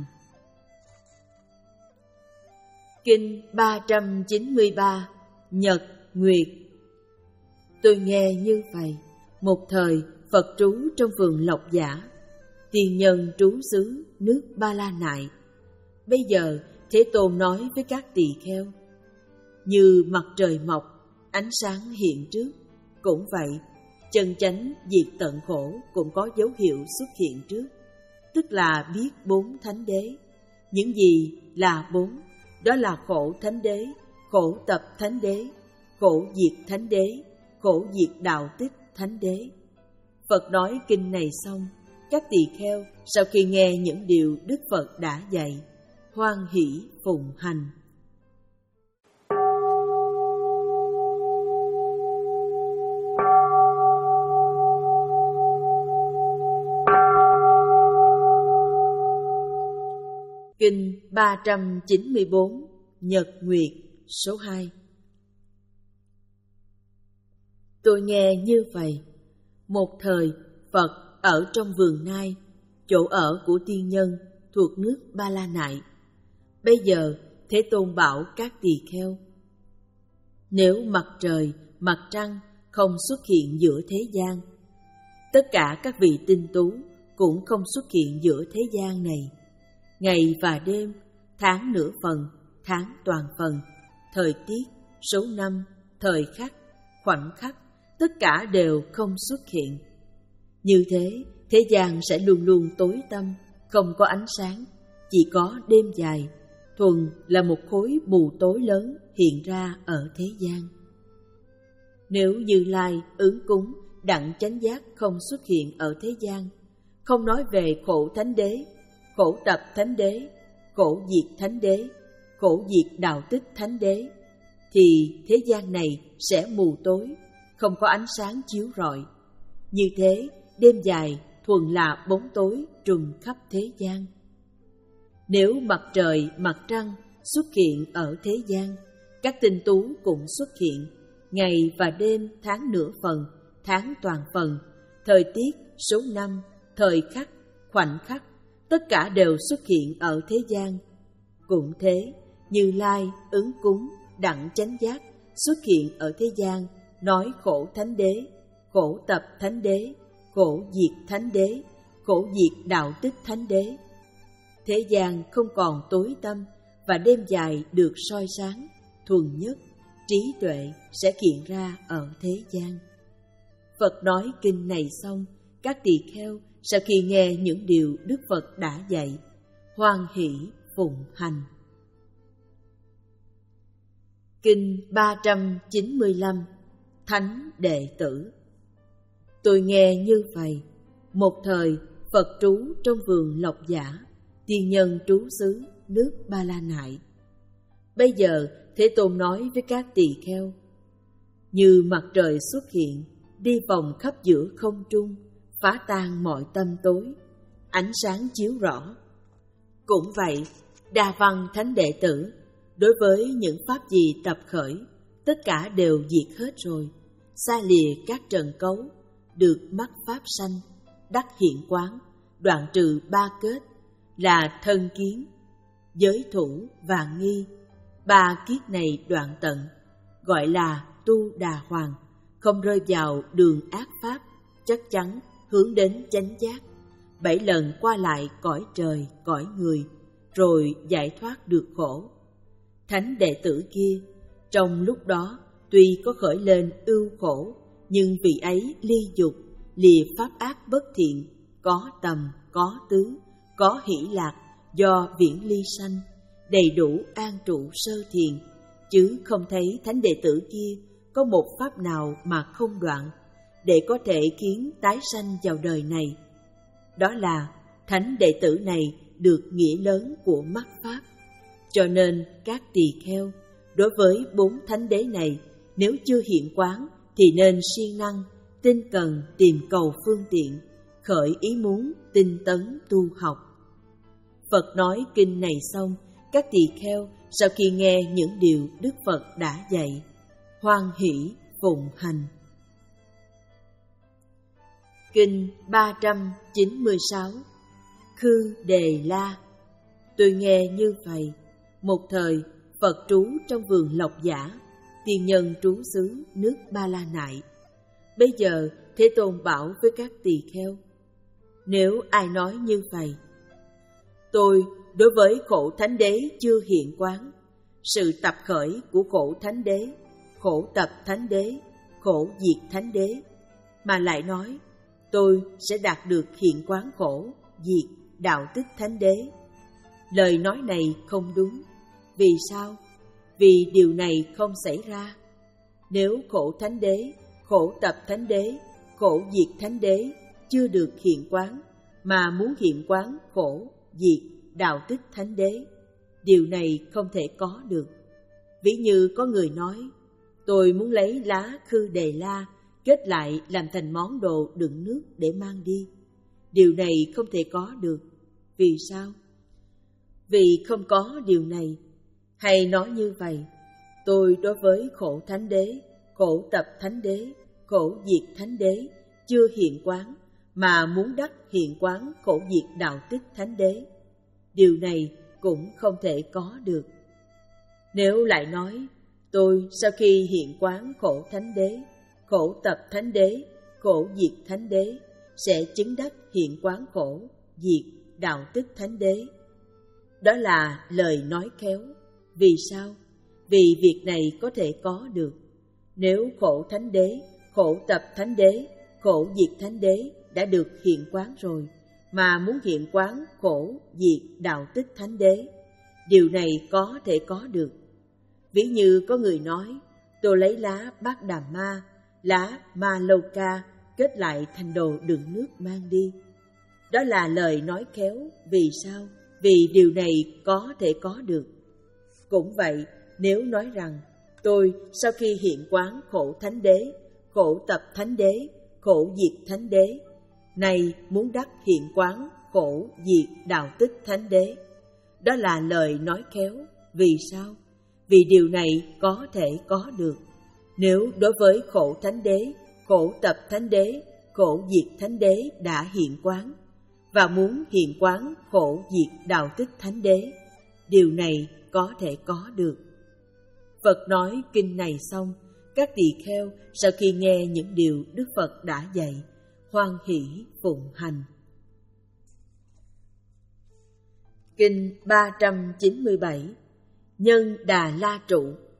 Kinh ba trăm chín mươi ba, Nhật Nguyệt. Tôi nghe như vậy, một thời Phật trú trong vườn Lộc Giả, tiền nhân trú xứ nước Ba La Nại. Bây giờ Thế Tôn nói với các tỳ kheo, như mặt trời mọc, ánh sáng hiện trước, cũng vậy, chân chánh diệt tận khổ cũng có dấu hiệu xuất hiện trước, tức là biết bốn thánh đế. Những gì là bốn? Đó là khổ thánh đế, khổ tập thánh đế, khổ diệt thánh đế, khổ diệt đạo tích thánh đế. Phật nói kinh này xong, các tỳ kheo sau khi nghe những điều Đức Phật đã dạy, hoan hỷ phụng hành. Kinh ba trăm chín mươi bốn, Nhật Nguyệt, số hai. Tôi nghe như vậy, một thời Phật ở trong vườn Nai, chỗ ở của tiên nhân thuộc nước Ba La Nại. Bây giờ Thế Tôn bảo các tỳ kheo, nếu mặt trời, mặt trăng không xuất hiện giữa thế gian, tất cả các vị tinh tú cũng không xuất hiện giữa thế gian này. Ngày và đêm, tháng nửa phần, tháng toàn phần, thời tiết, số năm, thời khắc, khoảnh khắc, tất cả đều không xuất hiện. Như thế, thế gian sẽ luôn luôn tối tăm, không có ánh sáng, chỉ có đêm dài, thuần là một khối mù tối lớn hiện ra ở thế gian. Nếu Như Lai ứng cúng đặng chánh giác không xuất hiện ở thế gian, không nói về khổ thánh đế, khổ tập thánh đế, khổ diệt thánh đế, khổ diệt đạo tích thánh đế, thì thế gian này sẽ mù tối, không có ánh sáng chiếu rọi. Như thế, đêm dài thuần là bóng tối trùm khắp thế gian. Nếu mặt trời, mặt trăng xuất hiện ở thế gian, các tinh tú cũng xuất hiện, ngày và đêm, tháng nửa phần, tháng toàn phần, thời tiết, số năm, thời khắc, khoảnh khắc, tất cả đều xuất hiện ở thế gian. Cũng thế, Như Lai ứng cúng đặng chánh giác xuất hiện ở thế gian, nói khổ thánh đế, khổ tập thánh đế, khổ diệt thánh đế, khổ diệt đạo tích thánh đế. Thế gian không còn tối tăm và đêm dài được soi sáng, thuần nhất, trí tuệ sẽ hiện ra ở thế gian. Phật nói kinh này xong, các tỳ kheo sau khi nghe những điều Đức Phật đã dạy, hoan hỷ phụng hành. Kinh ba trăm chín mươi lăm, Thánh Đệ Tử. Tôi nghe như vậy, một thời Phật trú trong vườn Lộc Giả, tiên nhân trú xứ nước Ba La Nại. Bây giờ Thế Tôn nói với các tỳ kheo, như mặt trời xuất hiện, đi vòng khắp giữa không trung, phá tan mọi tâm tối, ánh sáng chiếu rõ. Cũng vậy, Đa Văn Thánh Đệ Tử, đối với những pháp gì tập khởi, tất cả đều diệt hết rồi, xa lìa các trần cấu, được mắc pháp sanh, đắc hiện quán, đoạn trừ ba kết là thân kiến, giới thủ và nghi. Ba kiết này đoạn tận, gọi là tu đà hoàng, không rơi vào đường ác pháp, chắc chắn hướng đến chánh giác. Bảy lần qua lại cõi trời, cõi người, rồi giải thoát được khổ. Thánh đệ tử kia, trong lúc đó tuy có khởi lên ưu khổ, nhưng vì ấy ly dục, lìa pháp ác bất thiện, có tầm, có tứ, có hỷ lạc, do viễn ly sanh, đầy đủ an trụ sơ thiền, chứ không thấy thánh đệ tử kia có một pháp nào mà không đoạn, để có thể khiến tái sanh vào đời này. Đó là thánh đệ tử này được nghĩa lớn của mắc pháp. Cho nên các tỳ kheo, đối với bốn thánh đế này, nếu chưa hiện quán thì nên siêng năng, tinh cần tìm cầu phương tiện, khởi ý muốn tinh tấn tu học. Phật nói kinh này xong, các tỳ kheo sau khi nghe những điều Đức Phật đã dạy, hoan hỷ phụng hành. Kinh ba trăm chín mươi sáu. Khư Đề La. Tôi nghe như vậy, một thời Phật trú trong vườn Lộc Giả, tiên nhân trú xứ nước Ba La Nại. Bây giờ Thế Tôn bảo với các tỳ kheo, nếu ai nói như vậy, tôi đối với khổ thánh đế chưa hiện quán, sự tập khởi của khổ thánh đế, khổ tập thánh đế, khổ diệt thánh đế, mà lại nói tôi sẽ đạt được hiện quán khổ, diệt, đạo tích thánh đế. Lời nói này không đúng. Vì sao? Vì điều này không xảy ra. Nếu khổ thánh đế, khổ tập thánh đế, khổ diệt thánh đế chưa được hiện quán, mà muốn hiện quán khổ, diệt, đạo tích thánh đế, điều này không thể có được. Ví như có người nói, tôi muốn lấy lá Khư Đề La kết lại làm thành món đồ đựng nước để mang đi. Điều này không thể có được. Vì sao? Vì không có điều này. Hay nói như vậy, tôi đối với khổ thánh đế, khổ tập thánh đế, khổ diệt thánh đế chưa hiện quán, mà muốn đắc hiện quán khổ diệt đạo tích thánh đế, điều này cũng không thể có được. Nếu lại nói, tôi sau khi hiện quán khổ thánh đế, khổ tập thánh đế, khổ diệt thánh đế, sẽ chứng đắc hiện quán khổ, diệt, đạo tích thánh đế, đó là lời nói khéo. Vì sao? Vì việc này có thể có được. Nếu khổ thánh đế, khổ tập thánh đế, khổ diệt thánh đế đã được hiện quán rồi, mà muốn hiện quán khổ, diệt, đạo tích thánh đế, điều này có thể có được. Ví như có người nói, tôi lấy lá Bát Đà Ma, lá Ma Lâu Ca kết lại thành đồ đựng nước mang đi. Đó là lời nói khéo. Vì sao? Vì điều này có thể có được. Cũng vậy, nếu nói rằng, tôi sau khi hiện quán khổ thánh đế, khổ tập thánh đế, khổ diệt thánh đế, này muốn đắc hiện quán khổ, diệt, đạo tích thánh đế, đó là lời nói khéo. Vì sao? Vì điều này có thể có được. Nếu đối với khổ thánh đế, khổ tập thánh đế, khổ diệt thánh đế đã hiện quán, và muốn hiện quán khổ diệt đạo tích thánh đế, điều này có thể có được. Phật nói kinh này xong, các tỳ kheo sau khi nghe những điều Đức Phật đã dạy, hoan hỷ phụng hành. Kinh ba trăm chín mươi bảy. Nhân Đà La Trụ.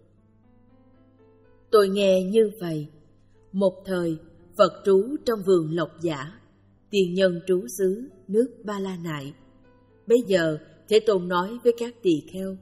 Tôi nghe như vậy, một thời Phật trú trong vườn Lộc Giả, tiền nhân trú xứ nước Ba La Nại. Bây giờ Thế Tôn nói với các tỳ kheo,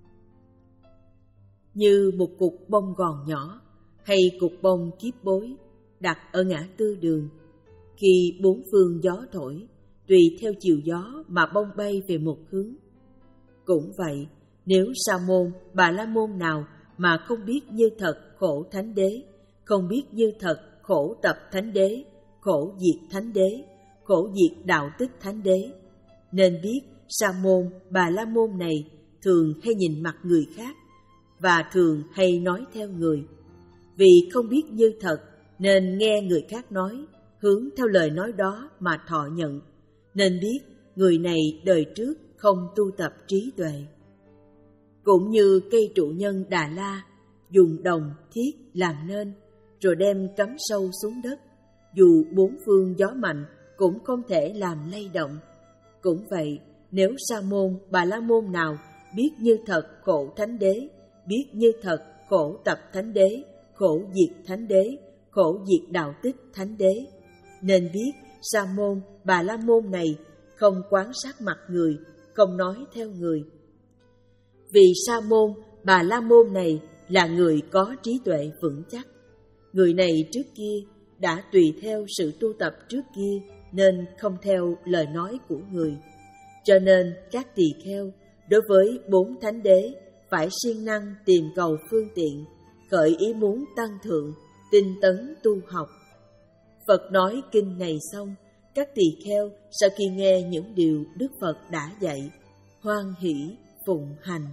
như một cục bông gòn nhỏ hay cục bông kiếp bối đặt ở ngã tư đường, khi bốn phương gió thổi, tùy theo chiều gió mà bông bay về một hướng. Cũng vậy, nếu sa môn, bà la môn nào mà không biết như thật khổ thánh đế, không biết như thật khổ tập thánh đế, khổ diệt thánh đế, khổ diệt đạo tích thánh đế, nên biết sa môn, bà la môn này thường hay nhìn mặt người khác và thường hay nói theo người. Vì không biết như thật nên nghe người khác nói, hướng theo lời nói đó mà thọ nhận, nên biết người này đời trước không tu tập trí tuệ. Cũng như cây trụ nhân Đà La, dùng đồng, thiết làm nên, rồi đem cắm sâu xuống đất, dù bốn phương gió mạnh cũng không thể làm lay động. Cũng vậy, nếu sa môn, bà la môn nào biết như thật khổ thánh đế, biết như thật khổ tập thánh đế, khổ diệt thánh đế, khổ diệt đạo tích thánh đế, nên biết sa môn, bà la môn này không quán sát mặt người, không nói theo người. Vì sa môn, bà la môn này là người có trí tuệ vững chắc. Người này trước kia đã tùy theo sự tu tập trước kia nên không theo lời nói của người. Cho nên các tỳ kheo đối với bốn thánh đế phải siêng năng tìm cầu phương tiện, khởi ý muốn tăng thượng, tinh tấn tu học. Phật nói kinh này xong, các tỳ kheo sau khi nghe những điều Đức Phật đã dạy, hoan hỷ phụng hành.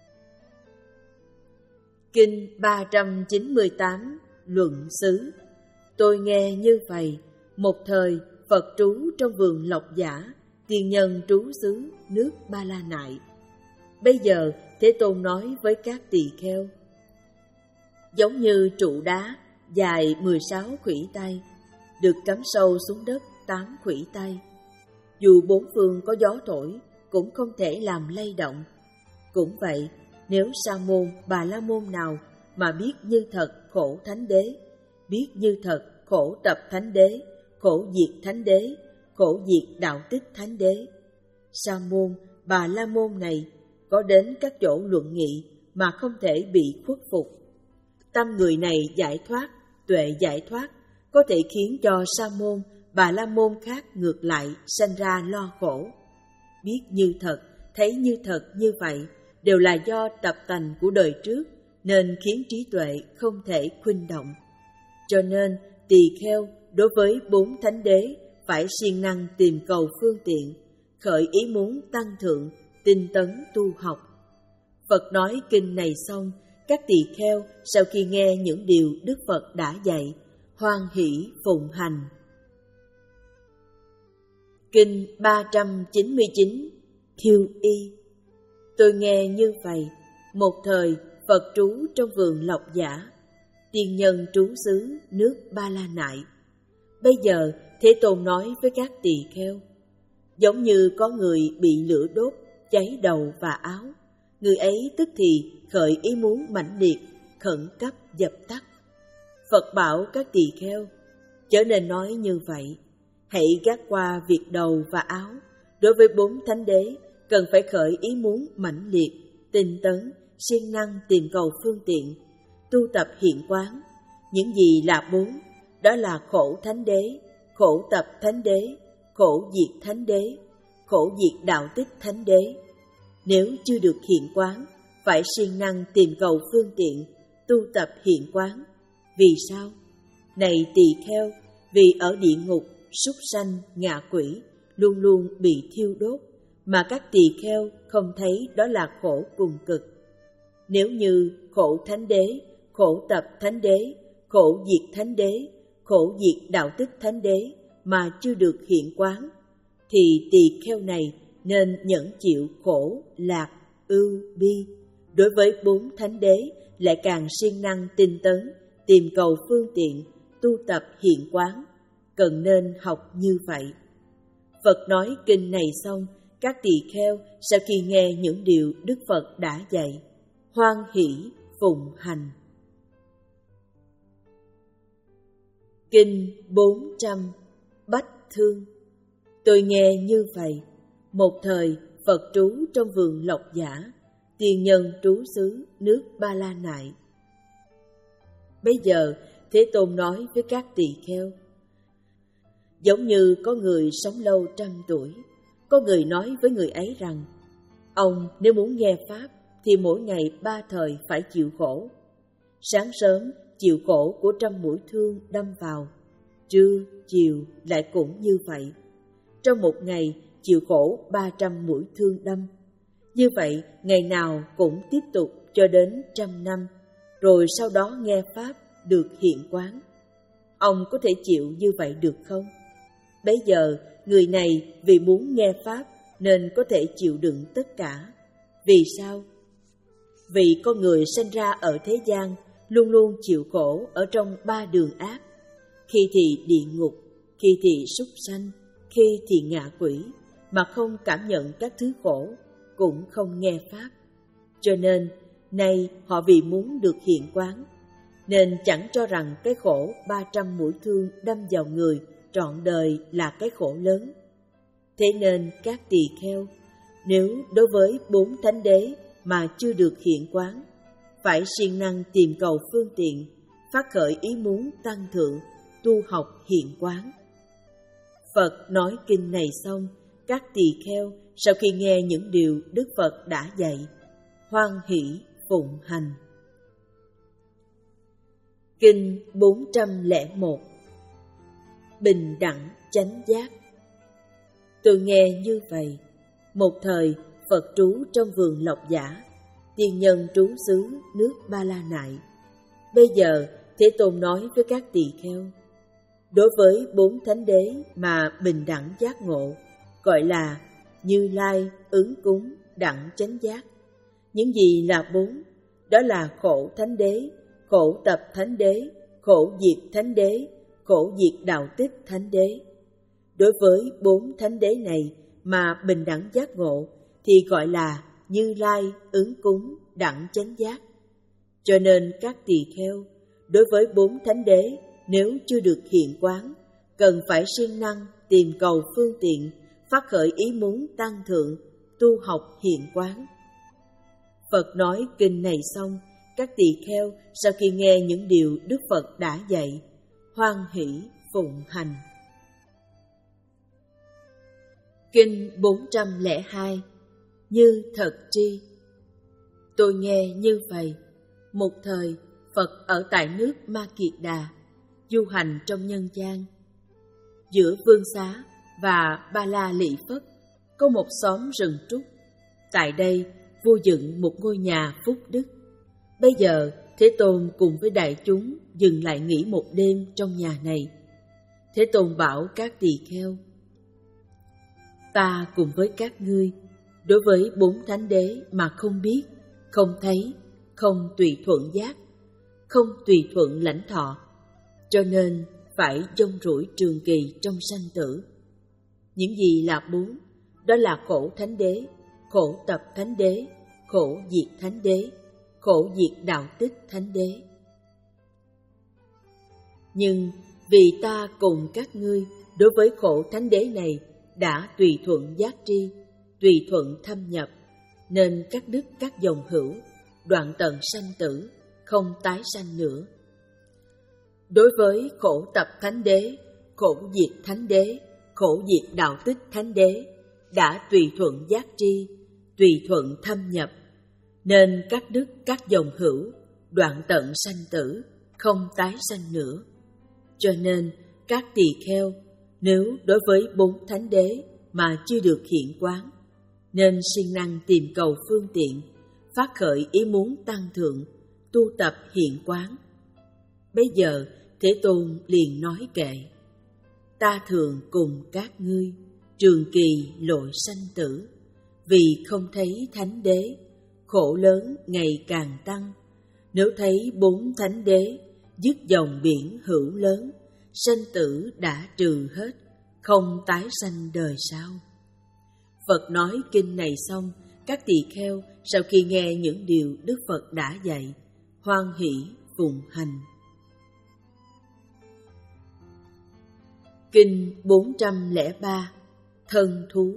Kinh ba trăm chín mươi tám Luận xứ. Tôi nghe như vậy, một thời Phật trú trong vườn Lộc Giả, tiền nhân trú xứ nước Ba La Nại. Bây giờ Thế Tôn nói với các tỳ kheo, giống như trụ đá dài mười sáu khuỷu tay, được cắm sâu xuống đất tám khuỷu tay, dù bốn phương có gió thổi cũng không thể làm lay động. Cũng vậy, nếu sa môn, bà la môn nào mà biết như thật khổ thánh đế, biết như thật khổ tập thánh đế, khổ diệt thánh đế, khổ diệt đạo tích thánh đế, sa môn, bà la môn này có đến các chỗ luận nghị mà không thể bị khuất phục. Tâm người này giải thoát, tuệ giải thoát, có thể khiến cho sa môn, bà la môn khác ngược lại sanh ra lo khổ. Biết như thật, thấy như thật như vậy đều là do tập tành của đời trước, nên khiến trí tuệ không thể khuynh động. Cho nên tỳ kheo đối với bốn thánh đế phải siêng năng tìm cầu phương tiện, khởi ý muốn tăng thượng, tinh tấn tu học. Phật nói kinh này xong, các tỳ kheo sau khi nghe những điều Đức Phật đã dạy, hoan hỷ phụng hành. Kinh ba trăm chín mươi chín Thiêu Y. Tôi nghe như vậy, một thời Phật trú trong vườn Lộc Giả, tiền nhân trú xứ nước Ba La Nại. Bây giờ Thế Tôn nói với các tỳ kheo, giống như có người bị lửa đốt, cháy đầu và áo, người ấy tức thì khởi ý muốn mãnh liệt, khẩn cấp dập tắt. Phật bảo các tỳ kheo, chớ nên nói như vậy, hãy gác qua việc đầu và áo. Đối với bốn thánh đế, cần phải khởi ý muốn mãnh liệt, tinh tấn, siêng năng tìm cầu phương tiện, tu tập hiện quán. Những gì là bốn? Đó là khổ thánh đế, khổ tập thánh đế, khổ diệt thánh đế, khổ diệt đạo tích thánh đế. Nếu chưa được hiện quán, phải siêng năng tìm cầu phương tiện, tu tập hiện quán. Vì sao? Này tỳ kheo, vì ở địa ngục, súc sanh, ngạ quỷ luôn luôn bị thiêu đốt, mà các tỳ kheo không thấy đó là khổ cùng cực. Nếu như khổ thánh đế, khổ tập thánh đế, khổ diệt thánh đế, khổ diệt đạo tích thánh đế mà chưa được hiện quán, thì tỳ kheo này nên nhẫn chịu khổ, lạc, ưu, bi. Đối với bốn thánh đế lại càng siêng năng tinh tấn, tìm cầu phương tiện, tu tập hiện quán, cần nên học như vậy. Phật nói kinh này xong, các tỳ kheo sau khi nghe những điều Đức Phật đã dạy, hoan hỷ phụng hành. Kinh bốn trăm Bách Thương. Tôi nghe như vậy, một thời Phật trú trong vườn Lộc Giả, tiền nhân trú xứ nước Ba La Nại. Bây giờ Thế Tôn nói với các tỳ kheo, giống như có người sống lâu trăm tuổi, có người nói với người ấy rằng, ông nếu muốn nghe Pháp thì mỗi ngày ba thời phải chịu khổ. Sáng sớm chịu khổ của trăm mũi thương đâm vào, trưa, chiều lại cũng như vậy. Trong một ngày chịu khổ ba trăm mũi thương đâm. Như vậy ngày nào cũng tiếp tục cho đến trăm năm, rồi sau đó nghe Pháp được hiện quán. ông có thể chịu như vậy được không? Bấy giờ, người này vì muốn nghe Pháp nên có thể chịu đựng tất cả. Vì sao? Vì con người sinh ra ở thế gian luôn luôn chịu khổ ở trong ba đường ác. Khi thì địa ngục, khi thì súc sanh, khi thì ngạ quỷ, mà không cảm nhận các thứ khổ, cũng không nghe Pháp. Cho nên, nay họ vì muốn được hiện quán, nên chẳng cho rằng cái khổ ba trăm mũi thương đâm vào người trọn đời là cái khổ lớn. Thế nên các tỳ kheo, nếu đối với bốn thánh đế mà chưa được hiện quán, phải siêng năng tìm cầu phương tiện, phát khởi ý muốn tăng thượng, tu học hiện quán. Phật nói kinh này xong, các tỳ kheo sau khi nghe những điều Đức Phật đã dạy, hoan hỷ phụng hành. Kinh bốn trăm lẻ một. Bình đẳng chánh giác. Tôi nghe như vậy, một thời Phật trú trong vườn Lộc Giả, tiên nhân trú xứ nước Ba La Nại. Bây giờ Thế Tôn nói với các tỳ kheo, đối với bốn thánh đế mà bình đẳng giác ngộ, gọi là Như Lai, Ứng Cúng, Đẳng Chánh Giác. Những gì là bốn? Đó là khổ thánh đế, khổ tập thánh đế, khổ diệt thánh đế, khổ diệt đạo tích thánh đế. Đối với bốn thánh đế này mà bình đẳng giác ngộ thì gọi là Như Lai, Ứng Cúng, Đẳng Chánh Giác. Cho nên các tỳ kheo, đối với bốn thánh đế nếu chưa được hiện quán, cần phải siêng năng tìm cầu phương tiện, phát khởi ý muốn tăng thượng, tu học hiện quán. Phật nói kinh này xong, các tỳ kheo sau khi nghe những điều Đức Phật đã dạy, hoan hỷ phụng hành. Kinh bốn trăm lẻ hai. Như thật tri. Tôi nghe như vậy, một thời Phật ở tại nước Ma Kiệt Đà, du hành trong nhân gian. Giữa Vương Xá và Ba La Lị Phất có một xóm rừng trúc. Tại đây vua dựng một ngôi nhà phúc đức. Bây giờ Thế Tôn cùng với đại chúng dừng lại nghỉ một đêm trong nhà này. Thế Tôn bảo các tỳ kheo, ta cùng với các ngươi, đối với bốn thánh đế mà không biết, không thấy, không tùy thuận giác, không tùy thuận lãnh thọ, cho nên phải dông rủi trường kỳ trong sanh tử. Những gì là bốn? Đó là khổ thánh đế, khổ tập thánh đế, khổ diệt thánh đế, khổ diệt đạo tích thánh đế. Nhưng vì ta cùng các ngươi đối với khổ thánh đế này đã tùy thuận giác tri, tùy thuận thâm nhập, nên cắt đứt các dòng hữu, đoạn tận sanh tử, không tái sanh nữa. Đối với khổ tập thánh đế, khổ diệt thánh đế, khổ diệt đạo tích thánh đế đã tùy thuận giác tri, tùy thuận thâm nhập, nên cắt đứt các dòng hữu, đoạn tận sanh tử, không tái sanh nữa. Cho nên các tỳ kheo, nếu đối với bốn thánh đế mà chưa được hiện quán, nên siêng năng tìm cầu phương tiện, phát khởi ý muốn tăng thượng, tu tập hiện quán. Bây giờ Thế Tôn liền nói kệ, ta thường cùng các ngươi trường kỳ lội sanh tử, vì không thấy thánh đế, khổ lớn ngày càng tăng. Nếu thấy bốn thánh đế, dứt dòng biển hữu lớn, sanh tử đã trừ hết, không tái sanh đời sau. Phật nói kinh này xong, các tỳ kheo sau khi nghe những điều Đức Phật đã dạy, hoan hỷ phụng hành. Kinh bốn trăm lẻ ba. Thân thú.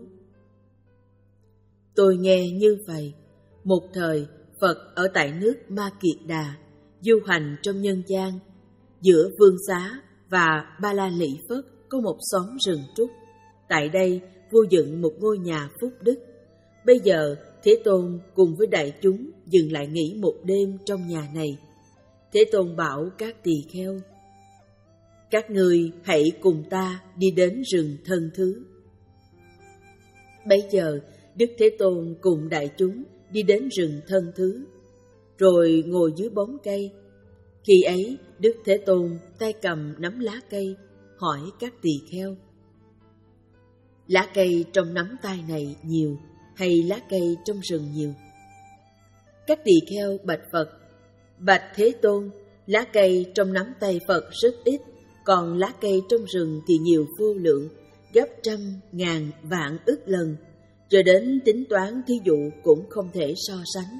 Tôi nghe như vậy, một thời Phật ở tại nước Ma Kiệt Đà, du hành trong nhân gian. Giữa Vương Xá và Ba La Lị Phất có một xóm rừng trúc. Tại đây vua dựng một ngôi nhà phúc đức. Bây giờ Thế Tôn cùng với đại chúng dừng lại nghỉ một đêm trong nhà này. Thế Tôn bảo các tỳ kheo, các ngươi hãy cùng ta đi đến rừng Thân Thứ. Bây giờ Đức Thế Tôn cùng đại chúng đi đến rừng Thân Thứ, rồi ngồi dưới bóng cây. Khi ấy, Đức Thế Tôn tay cầm nắm lá cây, hỏi các tỳ kheo: lá cây trong nắm tay này nhiều hay lá cây trong rừng nhiều? Các tỳ kheo bạch Phật: bạch Thế Tôn, lá cây trong nắm tay Phật rất ít, còn lá cây trong rừng thì nhiều vô lượng, gấp trăm, ngàn, vạn ức lần, cho đến tính toán thí dụ cũng không thể so sánh.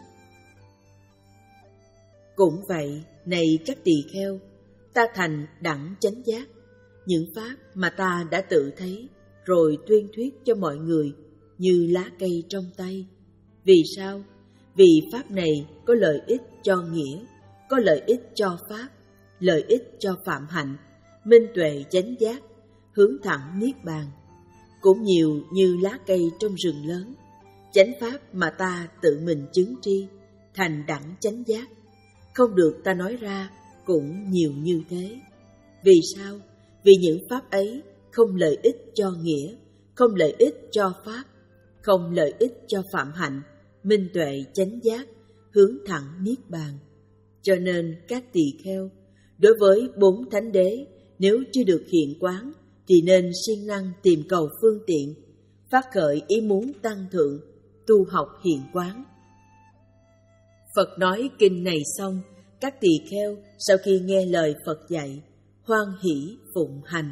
Cũng vậy, này các tỳ kheo, ta thành đẳng chánh giác, những pháp mà ta đã tự thấy, rồi tuyên thuyết cho mọi người như lá cây trong tay. Vì sao? Vì pháp này có lợi ích cho nghĩa, có lợi ích cho pháp, lợi ích cho phạm hạnh, minh tuệ chánh giác, hướng thẳng niết bàn. Cũng nhiều như lá cây trong rừng lớn, chánh pháp mà ta tự mình chứng tri, thành đẳng chánh giác, không được ta nói ra cũng nhiều như thế. Vì sao? Vì những pháp ấy không lợi ích cho nghĩa, không lợi ích cho pháp, không lợi ích cho phạm hạnh, minh tuệ chánh giác, hướng thẳng niết bàn. Cho nên các tỳ kheo, đối với bốn thánh đế, nếu chưa được hiện quán thì nên siêng năng tìm cầu phương tiện, phát khởi ý muốn tăng thượng, tu học hiện quán. Phật nói kinh này xong, các tỳ kheo sau khi nghe lời Phật dạy, hoan hỷ phụng hành.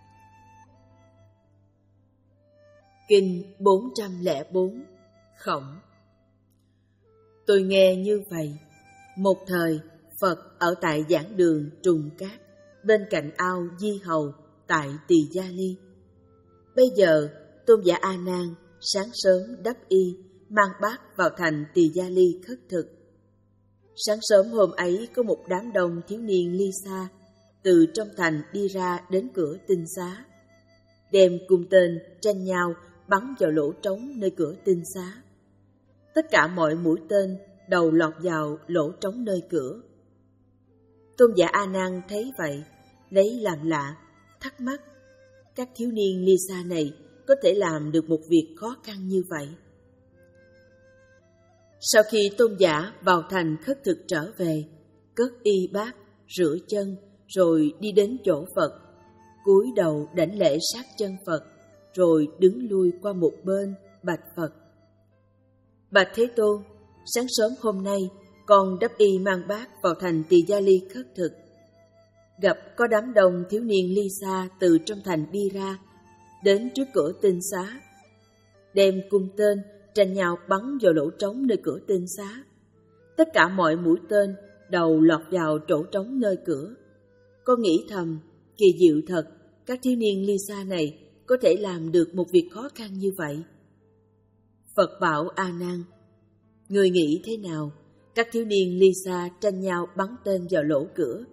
Kinh bốn trăm lẻ bốn. Khổng. Tôi nghe như vậy. Một thời, Phật ở tại giảng đường Trùng Cát, bên cạnh ao Di Hầu tại Tỳ Gia Ly. Bây giờ, Tôn giả A Nan sáng sớm đắp y, mang bát vào thành Tỳ Gia Ly khất thực. Sáng sớm hôm ấy có một đám đông thiếu niên ly xa từ trong thành đi ra đến cửa tinh xá, đem cung tên tranh nhau bắn vào lỗ trống nơi cửa tinh xá. Tất cả mọi mũi tên đầu lọt vào lỗ trống nơi cửa. Tôn giả A Nan thấy vậy, lấy làm lạ, thắc mắc, các thiếu niên ly xa này có thể làm được một việc khó khăn như vậy. Sau khi tôn giả vào thành khất thực trở về, cất y bát, rửa chân, rồi đi đến chỗ Phật, cúi đầu đảnh lễ sát chân Phật, rồi đứng lui qua một bên, bạch Phật: bạch Thế Tôn, sáng sớm hôm nay, con đắp y mang bát vào thành Tỳ Gia Ly khất thực. Gặp có đám đông thiếu niên ly xa từ trong thành đi ra, đến trước cửa tinh xá, đem cung tên tranh nhau bắn vào lỗ trống nơi cửa tinh xá. Tất cả mọi mũi tên đầu lọt vào chỗ trống nơi cửa. Con nghĩ thầm, kỳ diệu thật, các thiếu niên ly xa này có thể làm được một việc khó khăn như vậy. Phật bảo A Nan: người nghĩ thế nào? Các thiếu niên ly xa tranh nhau bắn tên vào lỗ cửa,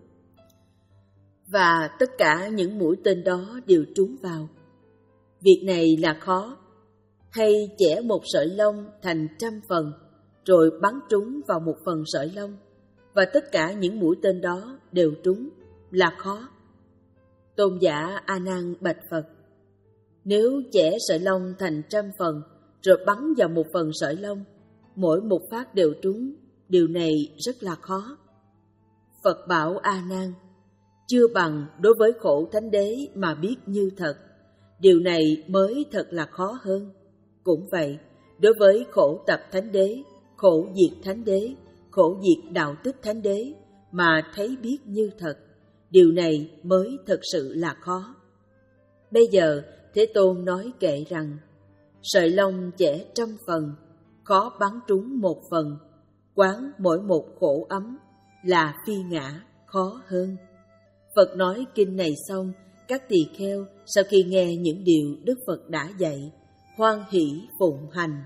và tất cả những mũi tên đó đều trúng vào. Việc này là khó, hay chẻ một sợi lông thành trăm phần, rồi bắn trúng vào một phần sợi lông, và tất cả những mũi tên đó đều trúng, là khó? Tôn giả A Nan bạch Phật: nếu chẻ sợi lông thành trăm phần, rồi bắn vào một phần sợi lông, mỗi một phát đều trúng, điều này rất là khó. Phật bảo A Nan: chưa bằng đối với khổ thánh đế mà biết như thật, điều này mới thật là khó hơn. Cũng vậy, đối với khổ tập thánh đế, khổ diệt thánh đế, khổ diệt đạo tích thánh đế mà thấy biết như thật, điều này mới thật sự là khó. Bây giờ Thế Tôn nói kệ rằng, sợi lông chẻ trăm phần, khó bắn trúng một phần, quán mỗi một khổ ấm, là phi ngã, khó hơn. Phật nói kinh này xong, các tỳ kheo sau khi nghe những điều Đức Phật đã dạy, hoan hỷ phụng hành.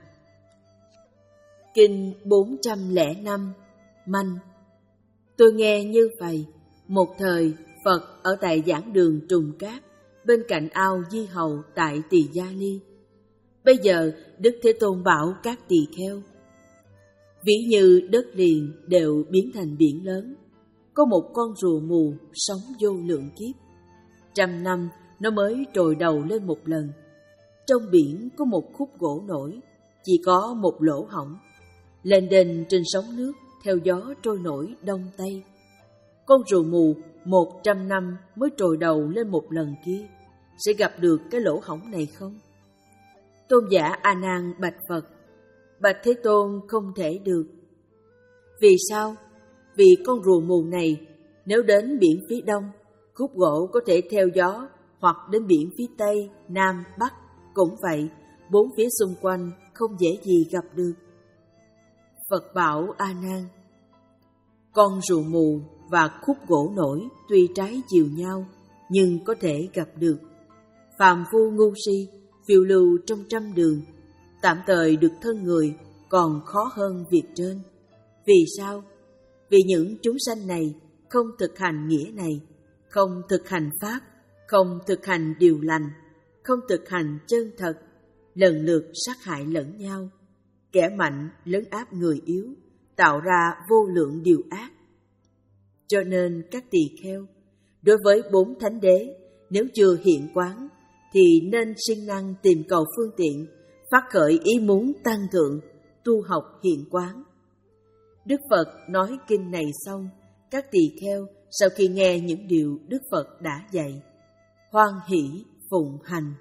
Kinh bốn trăm lẻ năm. Manh. Tôi nghe như vậy. Một thời, Phật ở tại giảng đường Trùng Cát, bên cạnh ao Di Hầu tại Tỳ Gia Ly. Bây giờ, Đức Thế Tôn bảo các tỳ kheo: ví như đất liền đều biến thành biển lớn, có một con rùa mù sống vô lượng kiếp. Trăm năm nó mới trồi đầu lên một lần. Trong biển có một khúc gỗ nổi, chỉ có một lỗ hổng, lênh đênh trên sóng nước theo gió trôi nổi đông tây. con rùa mù một trăm năm mới trồi đầu lên một lần kia sẽ gặp được cái lỗ hổng này không? Tôn giả A Nan bạch Phật: Bạch Thế Tôn, không thể được. Vì sao? Vì con rùa mù này nếu đến biển phía đông, khúc gỗ có thể theo gió, hoặc đến biển phía tây, nam, bắc cũng vậy, bốn phía xung quanh không dễ gì gặp được. Phật bảo A Nan: con rùa mù và khúc gỗ nổi tuy trái chiều nhau, nhưng có thể gặp được. Phàm phu ngu si phiêu lưu trong trăm đường, tạm thời được thân người còn khó hơn việc trên. Vì sao? Vì những chúng sanh này không thực hành nghĩa này, không thực hành pháp, không thực hành điều lành, không thực hành chân thật, lần lượt sát hại lẫn nhau. Kẻ mạnh lấn áp người yếu, tạo ra vô lượng điều ác. Cho nên các tỳ kheo, đối với bốn thánh đế, nếu chưa hiện quán, thì nên siêng năng tìm cầu phương tiện, phát khởi ý muốn tăng thượng, tu học hiện quán. Đức Phật nói kinh này xong, các tỳ kheo sau khi nghe những điều Đức Phật đã dạy, hoan hỷ phụng hành.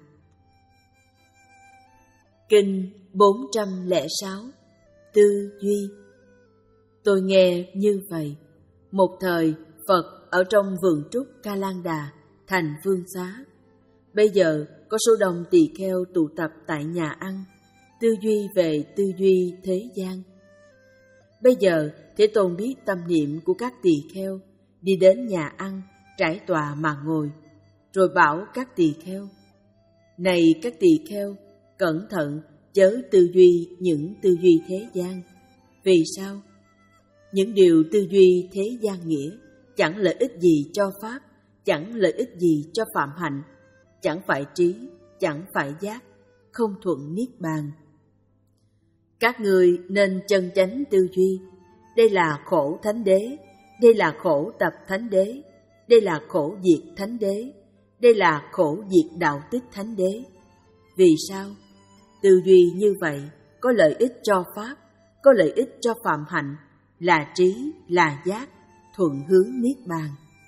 Kinh bốn trăm lẻ sáu Tư duy. Tôi nghe như vậy. Một thời Phật ở trong vườn trúc Ca Lan Đà, thành Vương Xá. Bây giờ có số đông tỳ kheo tụ tập tại nhà ăn, tư duy về tư duy thế gian. Bây giờ Thế Tôn biết tâm niệm của các tỳ kheo, đi đến nhà ăn, trải tòa mà ngồi, rồi bảo các tỳ kheo: này các tỳ kheo, cẩn thận chớ tư duy những tư duy thế gian. Vì sao? Những điều tư duy thế gian nghĩa chẳng lợi ích gì cho pháp, chẳng lợi ích gì cho phạm hạnh, chẳng phải trí, chẳng phải giác, không thuận niết bàn. Các người nên chân chánh tư duy, đây là khổ thánh đế, đây là khổ tập thánh đế, đây là khổ diệt thánh đế, đây là khổ diệt đạo tích thánh đế. Vì sao? Tư duy như vậy có lợi ích cho pháp, có lợi ích cho phạm hạnh, là trí, là giác, thuận hướng niết bàn.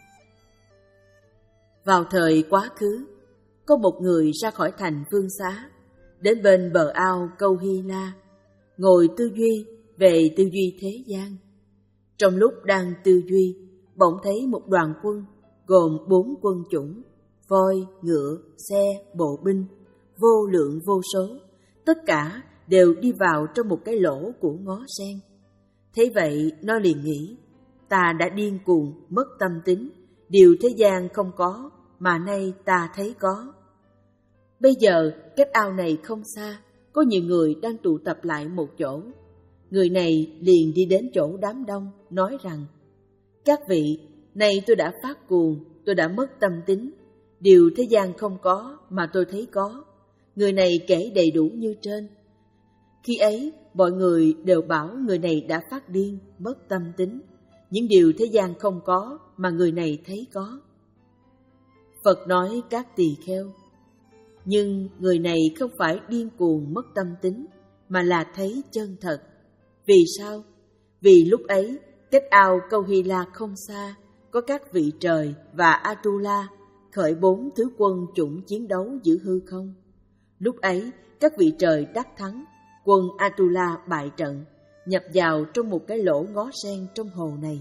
Vào thời quá khứ, có một người ra khỏi thành Vương Xá, đến bên bờ ao Câu Hy La, ngồi tư duy về tư duy thế gian. Trong lúc đang tư duy, bỗng thấy một đoàn quân gồm bốn quân chủng: voi, ngựa, xe, bộ binh, vô lượng vô số, tất cả đều đi vào trong một cái lỗ của ngó sen. Thế vậy nó liền nghĩ: ta đã điên cuồng, mất tâm tính, điều thế gian không có mà nay ta thấy có. Bây giờ cách ao này không xa, có nhiều người đang tụ tập lại một chỗ. Người này liền đi đến chỗ đám đông, nói rằng: các vị, nay tôi đã phát cuồng, tôi đã mất tâm tính, điều thế gian không có mà tôi thấy có. Người này kể đầy đủ như trên. Khi ấy, mọi người đều bảo người này đã phát điên, mất tâm tính, những điều thế gian không có mà người này thấy có. Phật nói các tỳ kheo: nhưng người này không phải điên cuồng mất tâm tính, mà là thấy chân thật. Vì sao? Vì lúc ấy, cách ao Câu Hy La không xa, có các vị trời và Atula khởi bốn thứ quân chủng chiến đấu giữa hư không. Lúc ấy, các vị trời đắc thắng, quân Atula bại trận, nhập vào trong một cái lỗ ngó sen trong hồ này.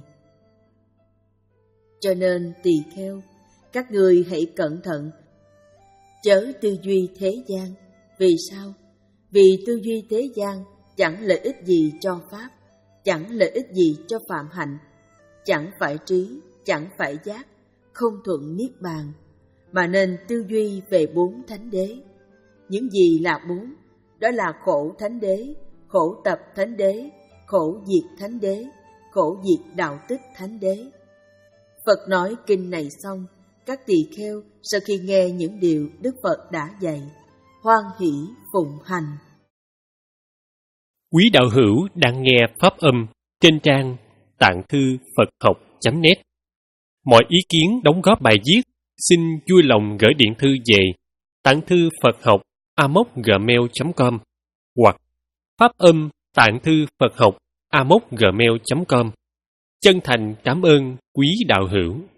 Cho nên tỳ kheo, các ngươi hãy cẩn thận, chớ tư duy thế gian. Vì sao? Vì tư duy thế gian chẳng lợi ích gì cho pháp, chẳng lợi ích gì cho phạm hạnh, chẳng phải trí, chẳng phải giác, không thuận niết bàn, mà nên tư duy về bốn thánh đế. Những gì là bốn? Đó là khổ thánh đế, khổ tập thánh đế, khổ diệt thánh đế, khổ diệt đạo tích thánh đế. Phật nói kinh này xong, các tỳ kheo sau khi nghe những điều Đức Phật đã dạy, hoan hỷ phụng hành. Quý đạo hữu đang nghe pháp âm trên trang tạng thư Phật học chấm net. Mọi ý kiến đóng góp bài viết xin vui lòng gửi điện thư về tạng thư Phật học a m o c gmail chấm com hoặc pháp âm tạng thư Phật học a m o c gmail chấm com. Chân thành cảm ơn quý đạo hữu.